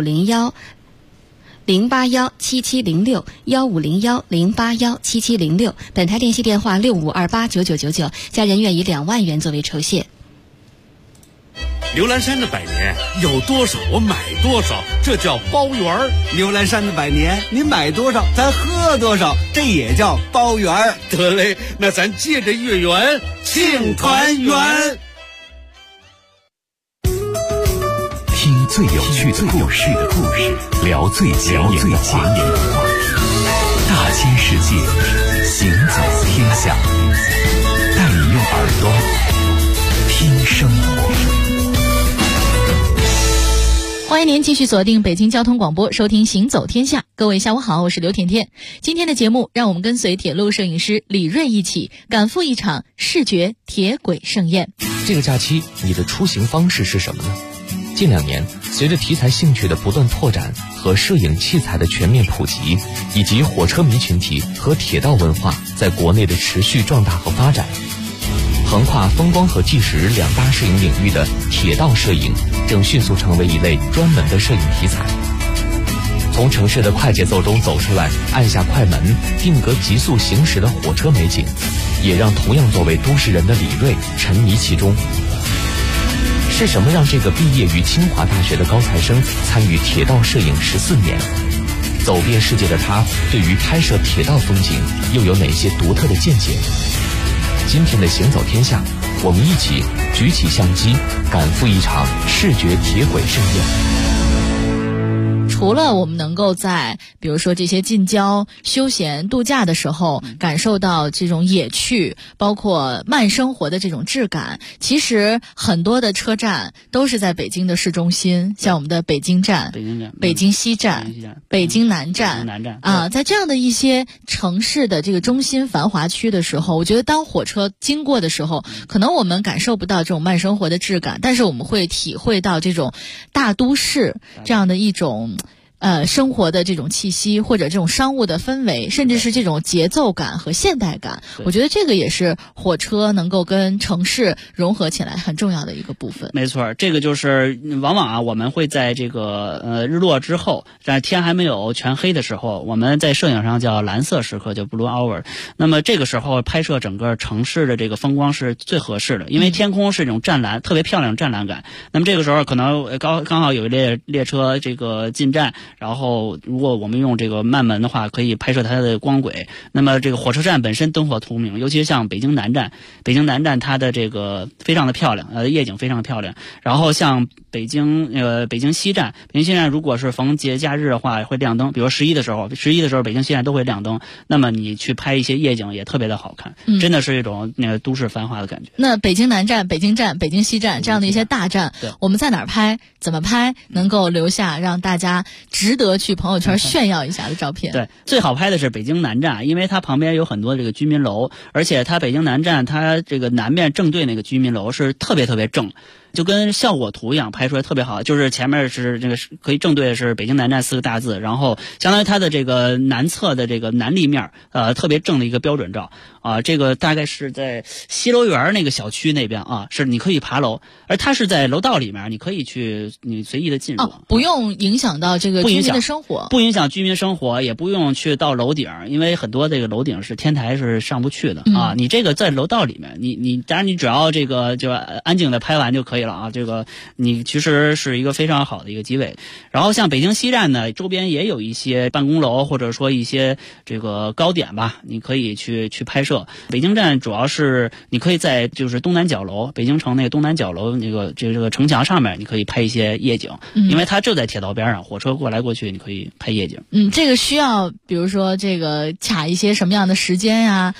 1501-081-7706，1501-081-7706，本台联系电话65289999，家人愿以2万元作为酬谢。 牛栏山的百年有多少我买多少，这叫包圆儿。 牛栏山的百年您买多少咱喝多少，这也叫包圆儿。 得嘞，那咱借着月圆庆团圆。 听最有趣的故事，聊最前沿的话题，大千世界，行走天下，带你用耳朵听生活。 欢迎您继续锁定北京交通广播，收听《行走天下》。各位下午好，我是刘甜甜。今天的节目，让我们跟随铁路摄影师李锐一起赶赴一场视觉铁轨盛宴。 这个假期，你的出行方式是什么呢？近2年，随着题材兴趣的不断拓展和摄影器材的全面普及，以及火车迷群体和铁道文化在国内的持续壮大和发展，横跨风光和纪实2大摄影领域的铁道摄影正迅速成为一类专门的摄影题材。从城市的快节奏中走出来，按下快门，定格急速行驶的火车美景，也让同样作为都市人的李锐沉迷其中。是什么让这个毕业于清华大学的高材生参与铁道摄影14年？走遍世界的他，对于拍摄铁道风景又有哪些独特的见解？今天的行走天下，我们一起举起相机，赶赴一场视觉铁轨盛宴。 除了我们能够在比如说这些近郊休闲度假的时候感受到这种野趣，包括慢生活的这种质感，其实很多的车站都是在北京的市中心，像我们的北京站、北京西站、北京南站啊，在这样的一些城市的这个中心繁华区的时候，我觉得当火车经过的时候，可能我们感受不到这种慢生活的质感，但是我们会体会到这种大都市这样的一种生活的这种气息，或者这种商务的氛围，甚至是这种节奏感和现代感，我觉得这个也是火车能够跟城市融合起来很重要的一个部分。 没错，这个就是往往我们会在这个日落之后，在天还没有全黑的时候，我们在摄影上叫蓝色时刻，叫 blue hour。那么这个时候拍摄整个城市的这个风光是最合适的，因为天空是一种湛蓝，特别漂亮湛蓝感。那么这个时候可能刚好有一列车这个进站，然后如果我们用这个慢门的话，可以拍摄它的光轨。那么这个火车站本身灯火通明，尤其像北京南站它的这个非常的漂亮，夜景非常的漂亮。然后像北京西站如果是逢节假日的话会亮灯，比如11的时候北京西站都会亮灯，那么你去拍一些夜景也特别的好看，真的是一种那个都市繁华的感觉。 那北京南站、北京站、北京西站这样的一些大站，我们在哪儿拍，怎么拍能够留下让大家值得去朋友圈炫耀一下的照片？ 对，最好拍的是北京南站，因为它旁边有很多这个居民楼，而且它北京南站它这个南面正对那个居民楼是特别特别正，就跟效果图一样拍出来特别好，就是前面是这个可以正对的是北京南站4个大字，然后相当于它的这个南侧的这个南立面特别正的一个标准照啊，这个大概是在西楼园那个小区那边啊，是你可以爬楼，而它是在楼道里面，你可以去你随意的进入， 不用影响到这个居民的生活， 不影响居民生活，也不用去到楼顶，因为很多这个楼顶是天台是上不去的啊，你这个在楼道里面，你当然你只要这个就安静的拍完就可以了啊，这个你其实是一个非常好的一个机位。然后像北京西站呢，周边也有一些办公楼或者说一些这个高点吧，你可以去拍摄。北京站主要是你可以在就是东南角楼，北京城那个东南角楼那个这个城墙上面，你可以拍一些夜景，因为它就在铁道边上，火车过来过去，你可以拍夜景。 这个需要比如说这个卡一些什么样的时间呀？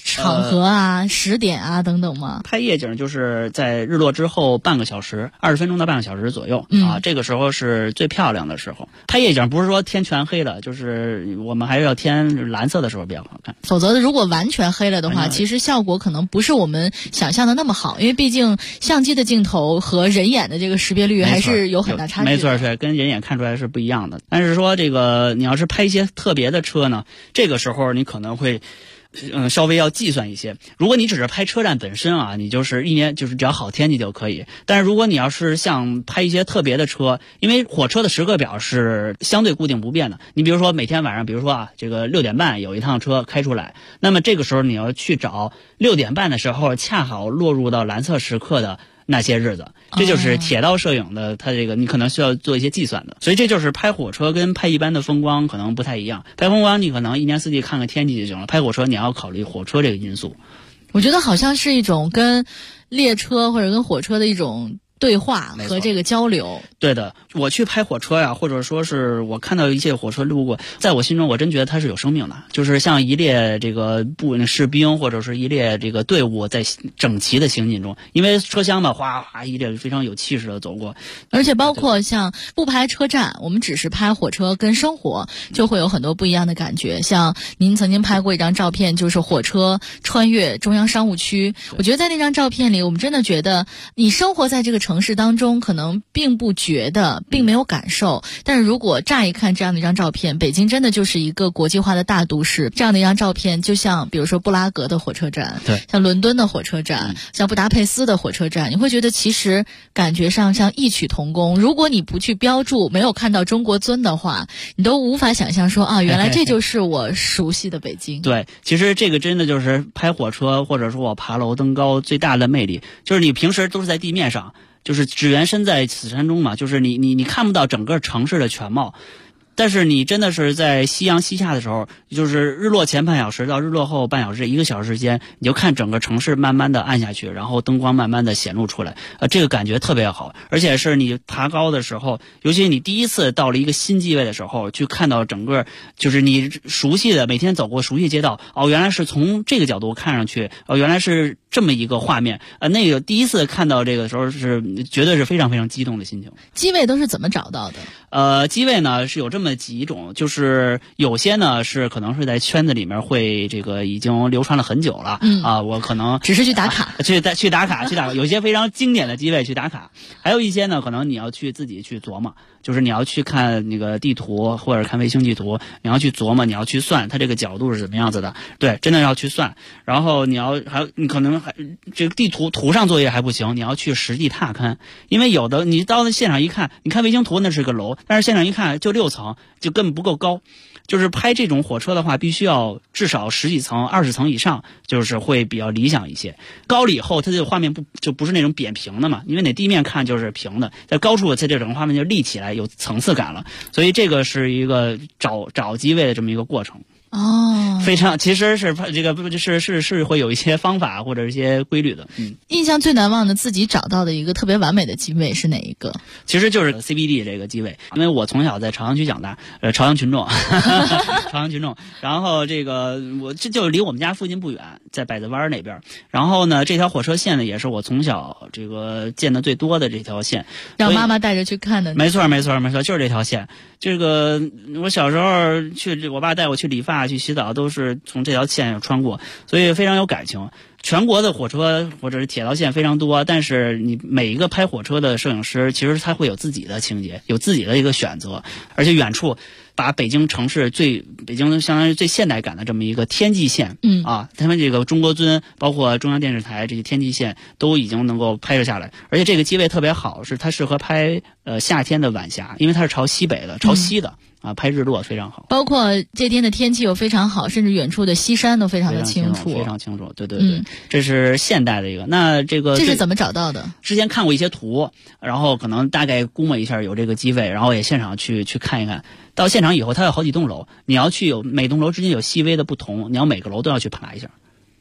场合啊、时点啊等等吗？ 拍夜景就是在日落之后半个小时，20分钟到半个小时左右啊，这个时候是最漂亮的时候。拍夜景不是说天全黑了，就是我们还是要天蓝色的时候比较好看。 否则如果完全黑了的话，其实效果可能不是我们想象的那么好，因为毕竟相机的镜头和人眼的这个识别率还是有很大差距的。 没错，是跟人眼看出来是不一样的。但是说这个你要是拍一些特别的车呢，这个时候你可能会稍微要计算一些。如果你只是拍车站本身啊，你就是一年就是只要好天气就可以。但是如果你要是像拍一些特别的车，因为火车的时刻表是相对固定不变的。你比如说每天晚上，比如说啊，这个6点半有一趟车开出来，那么这个时候你要去找6点半的时候恰好落入到蓝色时刻的那些日子，这就是铁道摄影的，它这个你可能需要做一些计算的。所以这就是拍火车跟拍一般的风光可能不太一样。拍风光你可能一年四季看看天气就行了，拍火车你要考虑火车这个因素。 我觉得好像是一种跟列车或者跟火车的一种对话和这个交流。 对的，我去拍火车呀，或者说是我看到一些火车路过，在我心中我真觉得它是有生命的，就是像一列这个士兵或者是一列这个队伍在整齐的行进中，因为车厢嘛哗哗一列非常有气势的走过。 而且包括像不拍车站，我们只是拍火车跟生活，就会有很多不一样的感觉。像您曾经拍过一张照片，就是火车穿越中央商务区，我觉得在那张照片里我们真的觉得你生活在这个城市当中可能并不觉得，并没有感受，但是如果乍一看这样的一张照片，北京真的就是一个国际化的大都市。这样的一张照片就像比如说布拉格的火车站， 对， 像伦敦的火车站，像布达佩斯的火车站，你会觉得其实感觉上像异曲同工。如果你不去标注，没有看到中国尊的话，你都无法想象说啊，原来这就是我熟悉的北京。 对，其实这个真的就是拍火车或者说我爬楼登高最大的魅力，就是你平时都是在地面上，就是只缘身在此山中嘛，就是你看不到整个城市的全貌。但是你真的是在夕阳西下的时候，就是日落前半小时到日落后半小时，1个小时间，你就看整个城市慢慢的暗下去，然后灯光慢慢的显露出来，这个感觉特别好。而且是你爬高的时候，尤其你第一次到了一个新机位的时候，去看到整个就是你熟悉的每天走过熟悉街道，哦，原来是从这个角度看上去，哦，原来是这么一个画面，那个第一次看到这个时候是绝对是非常非常激动的心情。 机位都是怎么找到的？ 机位呢是有这么几种，就是有些呢是可能是在圈子里面会这个已经流传了很久了，我可能只是去打卡， 去打卡，有些非常经典的机位去打卡，还有一些呢可能你要去自己去琢磨，就是你要去看那个地图或者看卫星地图，你要去琢磨，你要去算它这个角度是怎么样子的，对，真的要去算。然后你可能还这个地图上作业还不行，你要去实地踏勘，因为有的你到现场一看，你看卫星图那是个楼，但是现场一看就6层，就根本不够高。就是拍这种火车的话，必须要至少10几层、20层以上，就是会比较理想一些。高了以后，它这个画面不是那种扁平的嘛，因为你地面看就是平的，在高处它这整个画面就立起来，有层次感了。所以这个是一个找机位的这么一个过程。 哦， 非常，其实是这个是会有一些方法或者一些规律的。 印象最难忘的自己找到的一个特别完美的机位是哪一个？ 其实就是 CBD 这个机位，因为我从小在朝阳区长大，朝阳群众，朝阳群众。然后这个我这就离我们家附近不远，在百子湾那边。然后呢，这条火车线呢也是我从小这个见的最多的这条线， 让妈妈带着去看的。 没错，就是这条线。这个我小时候去，我爸带我去理发、去洗澡，都是从这条线穿过，所以非常有感情。全国的火车或者是铁道线非常多，但是你每一个拍火车的摄影师，其实他会有自己的情节，有自己的一个选择，而且远处把北京城市北京相当于最现代感的这么一个天际线，他们这个中国尊包括中央电视台这些天际线都已经能够拍摄下来，而且这个机位特别好，是它适合拍夏天的晚霞，因为它是朝西北的，朝西的。拍日落非常好， 包括这天的天气又非常好，甚至远处的西山都非常的清楚， 非常清楚。对，这是现代的一个。那这是怎么找到的？ 之前看过一些图，然后可能大概估摸一下有这个机位，然后也现场去看一看。到现场以后，它有好几栋楼，你要去每栋楼之间有细微的不同，你要每个楼都要去爬一下。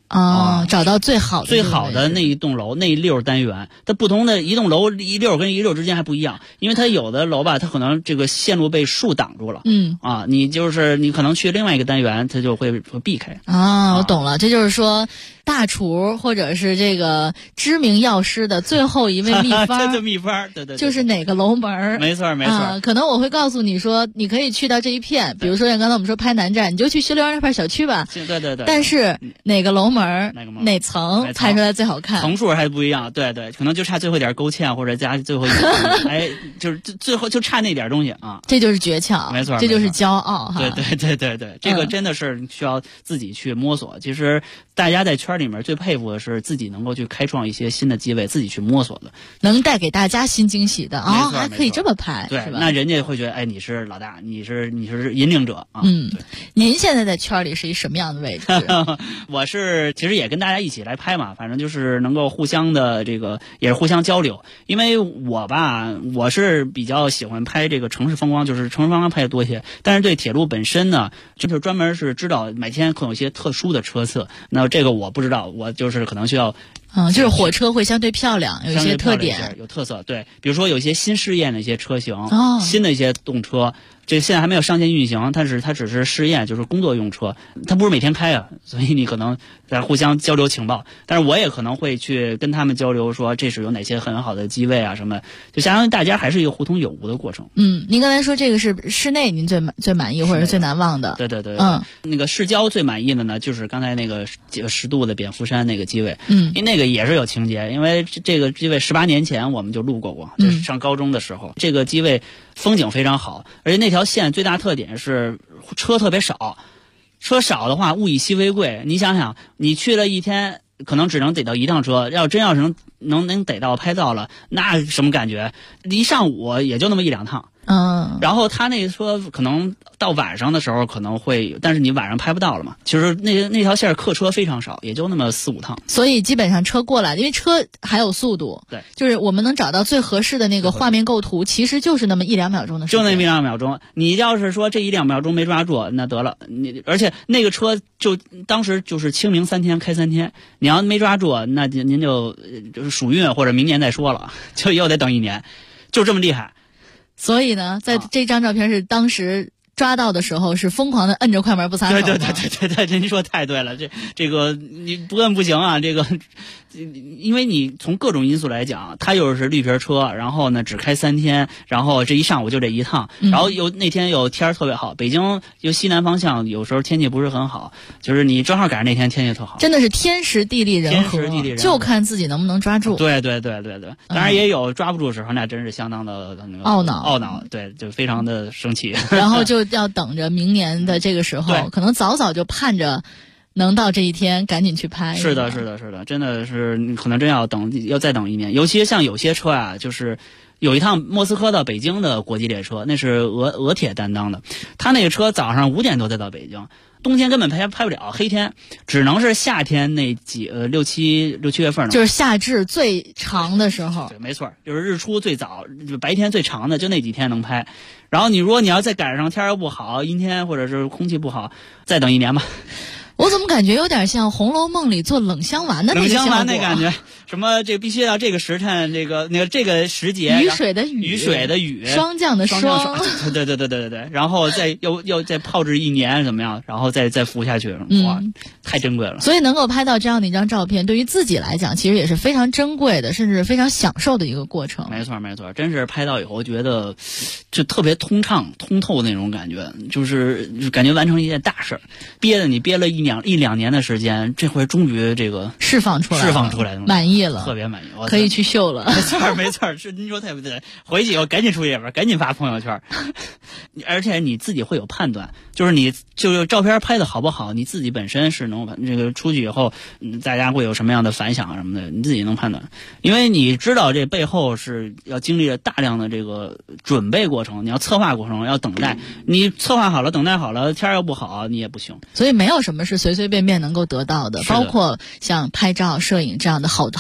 找到最好的那一栋楼那一溜单元，它不同的一栋楼一溜跟一溜之间还不一样，因为它有的楼吧，它可能这个线路被树挡住了，你可能去另外一个单元，它就会避开。 我懂了，这就是说大厨或者是这个知名药师的最后一位秘方， 这秘方，对， 就是哪个楼门， 没错。 可能我会告诉你说，你可以去到这一片，比如说像刚才我们说拍南站，你就去修炼那片小区吧。 对。 但是哪个楼门哪层拍出来最好看， 层数还不一样，对，可能就差最后一点勾芡或者加最后一点，就是最后就差那点东西啊。 这就是诀窍， 没错， 这就是骄傲哈。 对，这个真的是需要自己去摸索。其实大家在圈里面最佩服的是自己能够去开创一些新的机位，自己去摸索的， 能带给大家新惊喜的还可以这么拍， 对， 是吧？ 那人家会觉得，你是老大，你是引领者啊。 您现在在圈里是一什么样的位置？ 我是其实也跟大家一起来拍嘛，反正就是能够互相的这个也是互相交流。因为我是比较喜欢拍这个城市风光，就是城市风光拍的多一些。但是对铁路本身呢，就是专门是知道每天可能有一些特殊的车次，那这个我不知道，我就是可能需要。 就是火车会相对漂亮，有一些特点， 有特色。对，比如说有一些新试验的一些车型，新的一些动车，这现在还没有上线运行，它只是试验，就是工作用车，它不是每天开啊，所以你可能在互相交流情报。但是我也可能会去跟他们交流，说这是有哪些很好的机位啊什么，就相当于大家还是一个互通有无的过程。 您刚才说这个是室内您最满意或者是最难忘的？ 对。那个市郊最满意的呢，就是刚才那个10度的蝙蝠山那个机位，因为那个也是有情节，因为这个机位18年前我们就路过，就是上高中的时候，这个机位风景非常好，而且那条线最大特点是车特别少，车少的话物以稀为贵。你想想，你去了一天可能只能逮到一趟车，要是能逮到拍到了，那什么感觉？一上午也就那么1-2趟。然后他那车可能到晚上的时候可能会，但是你晚上拍不到了嘛。其实那条线客车非常少，也就那么4-5趟。 所以基本上车过来，因为车还有速度， 对， 就是我们能找到最合适的那个画面构图，其实就是那么1-2秒钟的时间。 就那么1-2秒钟，你要是说这1-2秒钟没抓住，那得了，而且那个车就当时就是清明3天开3天，你要没抓住，那您就是暑运或者明年再说了，就又得等1年，就这么厉害。 所以呢，在这张照片是当时抓到的时候是疯狂的摁着快门不撒手。 对，您说太对了，这个你不摁不行啊，这个。因为你从各种因素来讲，它又是绿皮车，然后呢只开3天，然后这一上午就这一趟，然后那天又天特别好，北京就西南方向有时候天气不是很好，就是你正好赶上那天天气特好， 真的是天时地利人和，就看自己能不能抓住。 对，当然也有抓不住的时候，那真是相当的那个懊恼，对，就非常的生气。 然后就要等着明年的这个时候，可能早就盼着。能到这一天赶紧去拍。 是的，真的是可能真要再等1年。尤其像有些车啊，就是有一趟莫斯科到北京的国际列车，那是俄铁担当的，他那个车早上5点多再到北京，冬天根本拍不了，黑天只能是夏天那6、7月份， 就是夏至最长的时候。 对，没错，就是日出最早，白天最长的就那几天能拍。然后如果你要再赶上天儿不好，阴天或者是空气不好，再等1年吧。 我怎么感觉有点像《红楼梦》里做冷香丸的那个效果？ 冷香丸那感觉，什么这必须要这个时辰，这个时节， 雨水的雨，霜降的霜， 对，然后又再泡制1年怎么样？然后再服下去，哇，太珍贵了。 所以能够拍到这样的一张照片，对于自己来讲，其实也是非常珍贵的，甚至非常享受的一个过程。 没错，真是拍到以后觉得就特别通畅、通透那种感觉，就是感觉完成一件大事儿，憋了1-2年的时间，这回终于这个释放出来了，满意了， 特别满意， 可以去秀了。 没错，是您说对不对？回去以后赶紧出去边，赶紧发朋友圈，而且你自己会有判断，就是照片拍的好不好，你自己本身是能这个出去以后，大家会有什么样的反响什么的，你自己能判断，因为你知道这背后是要经历了大量的这个准备过程，你要策划过程，要等待，你策划好了，等待好了，天要不好，你也不行。 所以没有什么是随随便便能够得到的，包括像拍照、摄影这样的好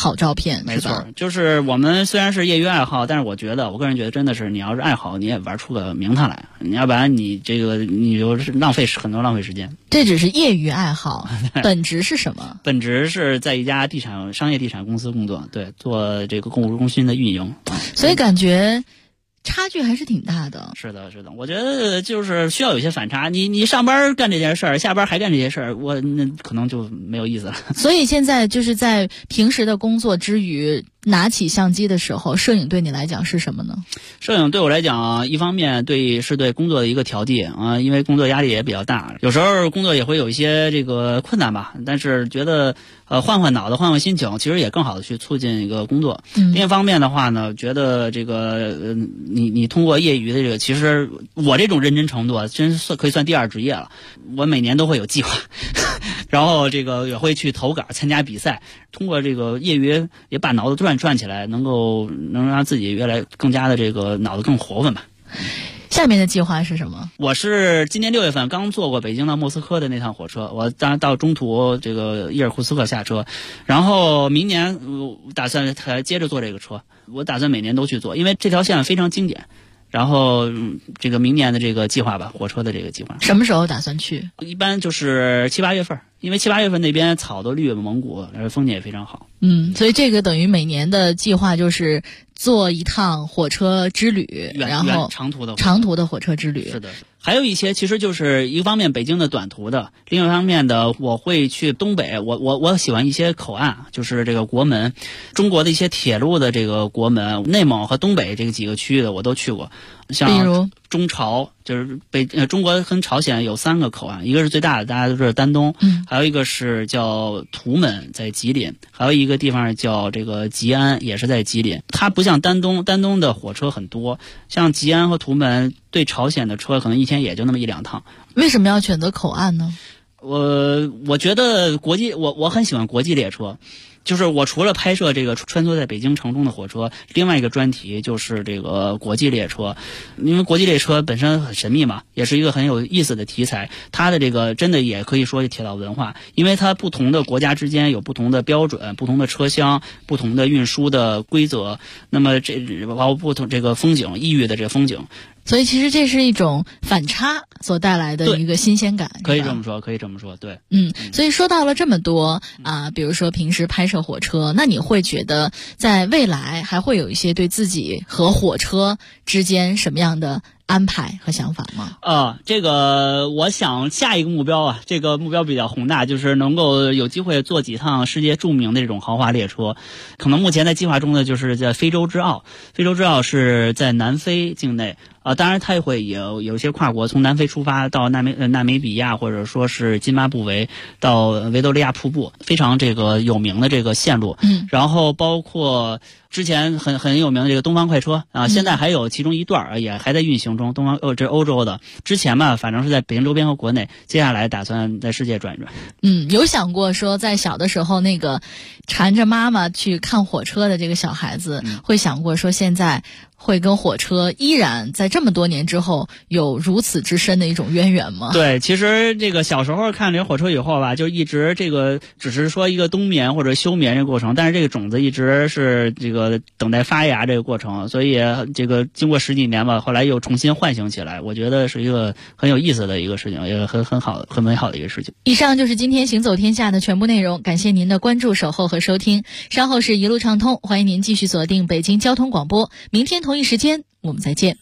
好照片， 没错，就是我们虽然是业余爱好，但是我个人觉得真的是你要是爱好，你也玩出个名堂来，你要不然你就是浪费时间。 这只是业余爱好，本职是什么？ 本职是在一家商业地产公司工作，对，做这个购物中心的运营。 所以感觉差距还是挺大的。 是的，我觉得就是需要有些反差。你上班干这件事儿，下班还干这些事儿，那可能就没有意思了。 所以现在就是在平时的工作之余，拿起相机的时候，摄影对你来讲是什么呢？ 摄影对我来讲，一方面是对工作的一个调剂啊，因为工作压力也比较大，有时候工作也会有一些这个困难吧，但是觉得换换脑子，换换心情，其实也更好的去促进一个工作。另一方面的话呢，觉得这个你通过业余的这个，其实我这种认真程度真是可以算第二职业了。我每年都会有计划，然后这个也会去投稿参加比赛，通过这个业余也把脑子转起来，能让自己越来更加的这个脑子更活泛吧。 下面的计划是什么？ 我是今年6月份刚坐过北京到莫斯科的那趟火车，我当然到中途这个伊尔库斯克下车，然后明年打算还接着坐这个车，我打算每年都去坐，因为这条线非常经典。然后这个明年的这个计划吧，火车的这个计划。 什么时候打算去？ 一般就是7、8月份，因为7、8月份那边草都绿了，蒙古风景也非常好。 所以这个等于每年的计划就是坐一趟火车之旅，然后长途的火车之旅。 是的。还有一些其实就是一个方面北京的短途的，另一方面的我会去东北，我喜欢一些口岸，就是这个国门，中国的一些铁路的这个国门，内蒙和东北这个几个区域的我都去过，像中朝就是中国跟朝鲜有3个口岸，一个是最大的大家都知道丹东，还有一个是叫图门在吉林，还有一个地方叫这个吉安也是在吉林。它不像丹东的火车很多，像吉安和图门对朝鲜的车可能一天也就那么1、2趟。 为什么要选择口岸呢？ 我觉得我很喜欢国际列车。就是我除了拍摄这个穿梭在北京城中的火车，另外一个专题就是这个国际列车，因为国际列车本身很神秘嘛，也是一个很有意思的题材。它的这个真的也可以说铁道文化，因为它不同的国家之间有不同的标准、不同的车厢、不同的运输的规则，那么包括不同这个风景、异域的这个风景。 所以其实这是一种反差所带来的一个新鲜感， 可以这么说，对。 所以说到了这么多比如说平时拍摄火车，那你会觉得在未来还会有一些对自己和火车之间什么样的安排和想法吗？ 这个我想下一个目标这个目标比较宏大，就是能够有机会坐几趟世界著名的这种豪华列车。可能目前在计划中的就是在非洲之奥是在南非境内。当然它也会有些跨国，从南非出发到纳米比亚或者说是津巴布韦到维多利亚瀑布，非常这个有名的这个线路。然后包括之前很有名的这个东方快车现在还有其中一段也还在运行中。这欧洲的之前吧，反正是在北京周边和国内，接下来打算在世界转一转。 有想过说在小的时候那个缠着妈妈去看火车的这个小孩子，会想过说现在会跟火车依然在这么多年之后有如此之深的一种渊源吗？ 对，其实这个小时候看这个火车以后吧，就一直这个只是说一个冬眠或者休眠这个过程，但是这个种子一直是这个等待发芽这个过程，所以这个经过10几年吧，后来又重新唤醒起来，我觉得是一个很有意思的一个事情，也很好很美好的一个事情。 以上就是今天行走天下的全部内容，感谢您的关注、守候和收听。稍后是一路畅通，欢迎您继续锁定北京交通广播，明天同一时间我们再见。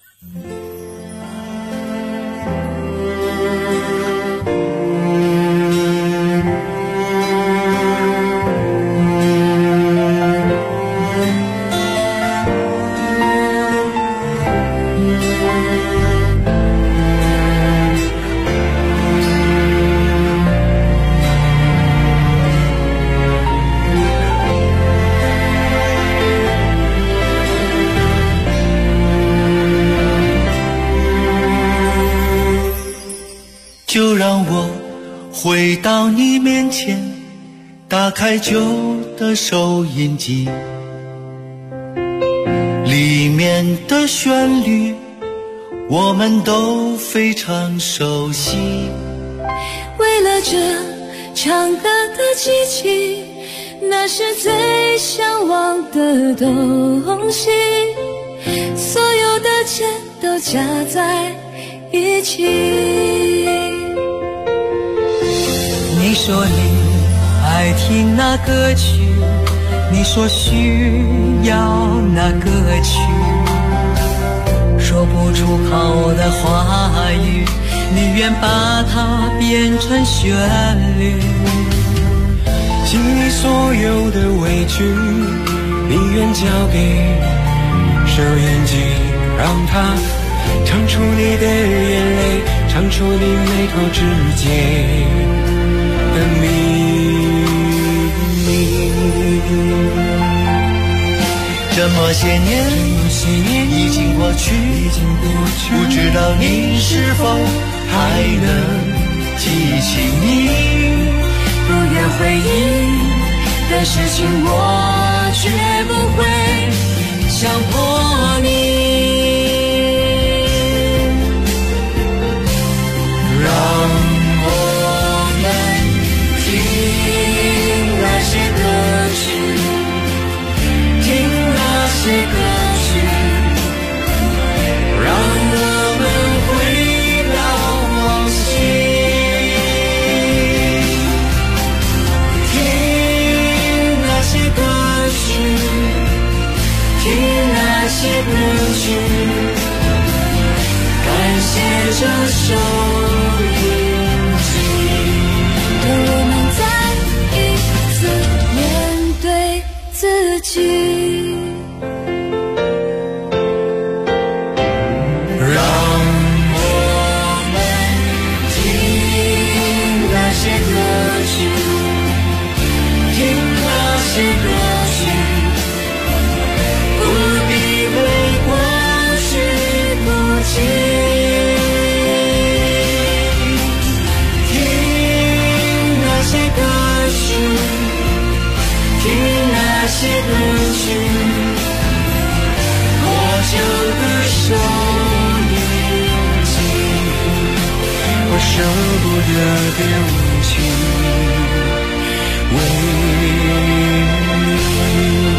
就让我回到你面前，打开旧的收音机，里面的旋律我们都非常熟悉。 为了这长大的机器， 那是最向往的东西，所有的钱都加在一起。 你说你爱听那歌曲，你说需要那歌曲，说不出口的话语，你愿把它变成旋律。心里所有的委屈，你愿交给收音机，让它唱出你的眼泪，唱出你眉头之间的秘密。这么些年已经过去，不知道你是否还能记起你。不愿回忆的事情，我绝不会强迫你。让我们听那些歌曲，听那些歌曲，让我们回到往昔。那些歌曲，感谢这首音机，让我们再一次面对自己，让我们听那些歌曲，听那些歌曲。听那些歌曲，听那些歌曲，我就不收音机，我舍不得丢弃为你。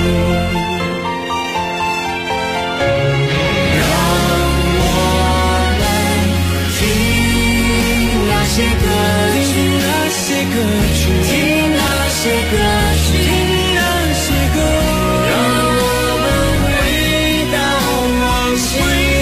那些歌曲，那些歌曲，听那些歌曲，听那些歌，让我们回到往昔，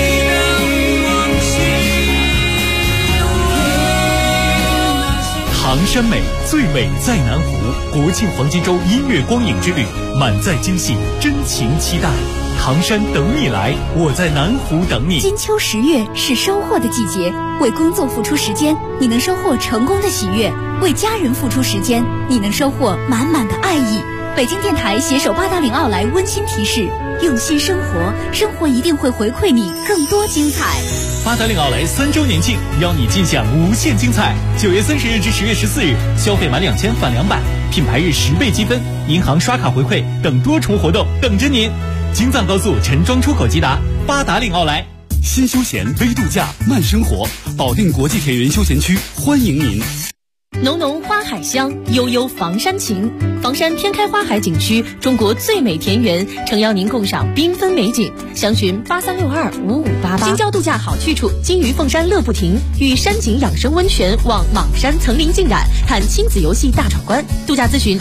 唐山美最美在南湖，国庆黄金周音乐光影之旅，满载惊喜，真情期待。唐山等你来，我在南湖等你。 金秋10月是收获的季节，为工作付出时间，你能收获成功的喜悦；为家人付出时间，你能收获满满的爱意。北京电台携手八达岭奥莱温馨提示：用心生活，生活一定会回馈你更多精彩。 八达岭奥莱3周年庆，邀你尽享无限精彩。9月30日至10月14日，消费满2000返200，品牌日10倍积分，银行刷卡回馈等多重活动等着您。京藏高速陈庄出口吉达，八达岭奥莱。 新休闲微度假慢生活，保定国际田园休闲区欢迎您。 浓浓花海香，悠悠房山情。房山天开花海景区，中国最美田园，诚邀您共赏缤纷美景。详询83625588。京郊度假好去处，金鱼凤山乐不停，与山景养生温泉望莽山层林尽染，看亲子游戏大闯关。度假咨询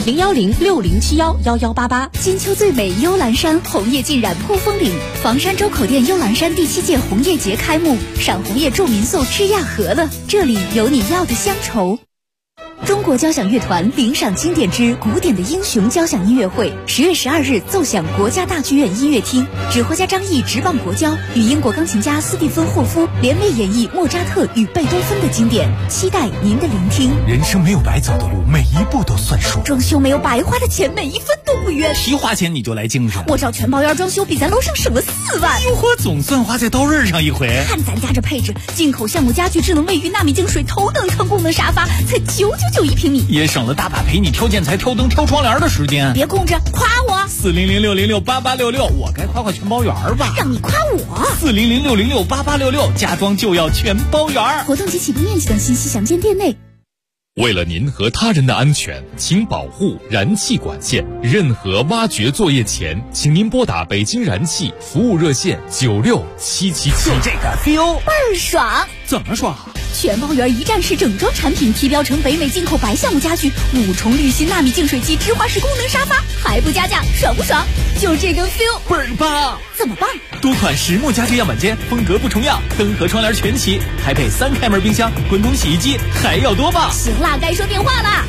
01060711188。 金秋最美幽兰山，红叶尽染扑风岭。房山周口店幽兰山第7届红叶节开幕，赏红叶住民宿吃亚和了，这里有你要的乡愁。中国交响乐团领赏经典之古典的英雄交响音乐会，10月12日奏响国家大剧院音乐厅，指挥家张毅执棒国交，与英国钢琴家斯蒂芬霍夫联袂演绎莫扎特与贝多芬的经典，期待您的聆听。 人生没有白走的路，每一步都算数。 装修没有白花的钱，每一分都不冤。 提花钱你就来精神， 我找全包院装修比咱楼上省了4万。 哟呵，总算花在刀刃上一回。 看咱家这配置，进口橡木家具、智能卫浴、纳米净水、头等舱功能沙发，才999一平米， 也省了大把陪你挑建材、挑灯、挑窗帘的时间。 别空着，夸我 ！40060688866，我该夸全包园吧？ 让你夸我 ！40060688866，家装就要全包园。 活动及起步面积等信息详见店内。 为了您和他人的安全，请保护燃气管线。任何挖掘作业前，请您拨打北京燃气服务热线96777。 就这个 feel 倍儿爽！ 怎么爽？ 全包圆一站式整装产品，提标成北美进口白橡木家具，5重滤芯纳米净水器，直滑式功能沙发，还不加价，爽不爽？就这个 feel 倍儿棒！ 怎么棒？ 多款实木家具样板间，风格不重样，灯和窗帘全齐，还配3开门冰箱、滚筒洗衣机，还要多棒！ 行啦，该说电话啦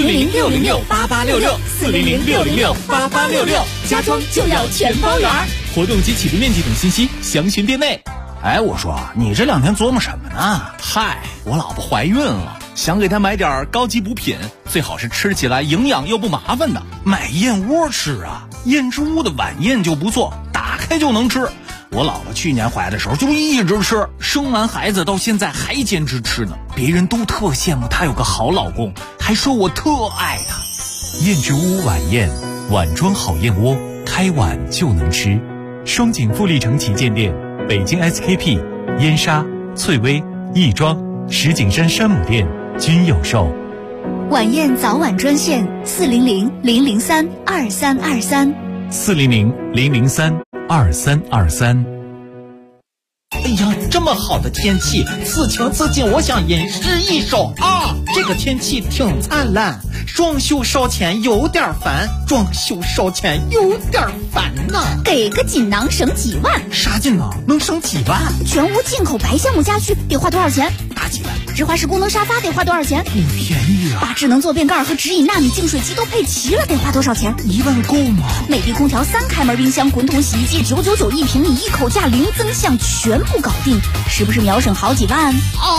！400-606-8866，400-606-8866， 家装就要全包圆。 活动及起步面积等信息详询店内。 哎，我说你这2天琢磨什么呢？嗨，我老婆怀孕了，想给她买点高级补品，最好是吃起来营养又不麻烦的。买燕窝吃啊，燕之屋的晚宴就不错，打开就能吃。我老婆去年怀的时候就一直吃，生完孩子到现在还坚持吃呢。别人都特羡慕她有个好老公，还说我特爱她。 燕之屋晚宴，碗装好燕窝，开碗就能吃。双井富力城旗舰店，北京 SKP、燕莎、翠微、亦庄、石景山山姆店均有售。 晚宴早晚专线 400-003-2323，400-003-2323。 哎呀，这么好的天气，此情此景，我想吟诗一首啊！这个天气挺灿烂，装修烧钱有点烦，装修烧钱有点烦呐。 给个锦囊省几万？ 啥锦囊能省几万？ 全屋进口白橡木家具得花多少钱？ 大几万。 直滑式功能沙发得花多少钱？ 便宜啊！ 把智能坐便盖和直饮纳米净水机都配齐了，得花多少钱 ？1万够吗？ 美的空调3开门冰箱、滚筒洗衣机999一平米，一口价零增项，全部搞定，是不是秒省好几万？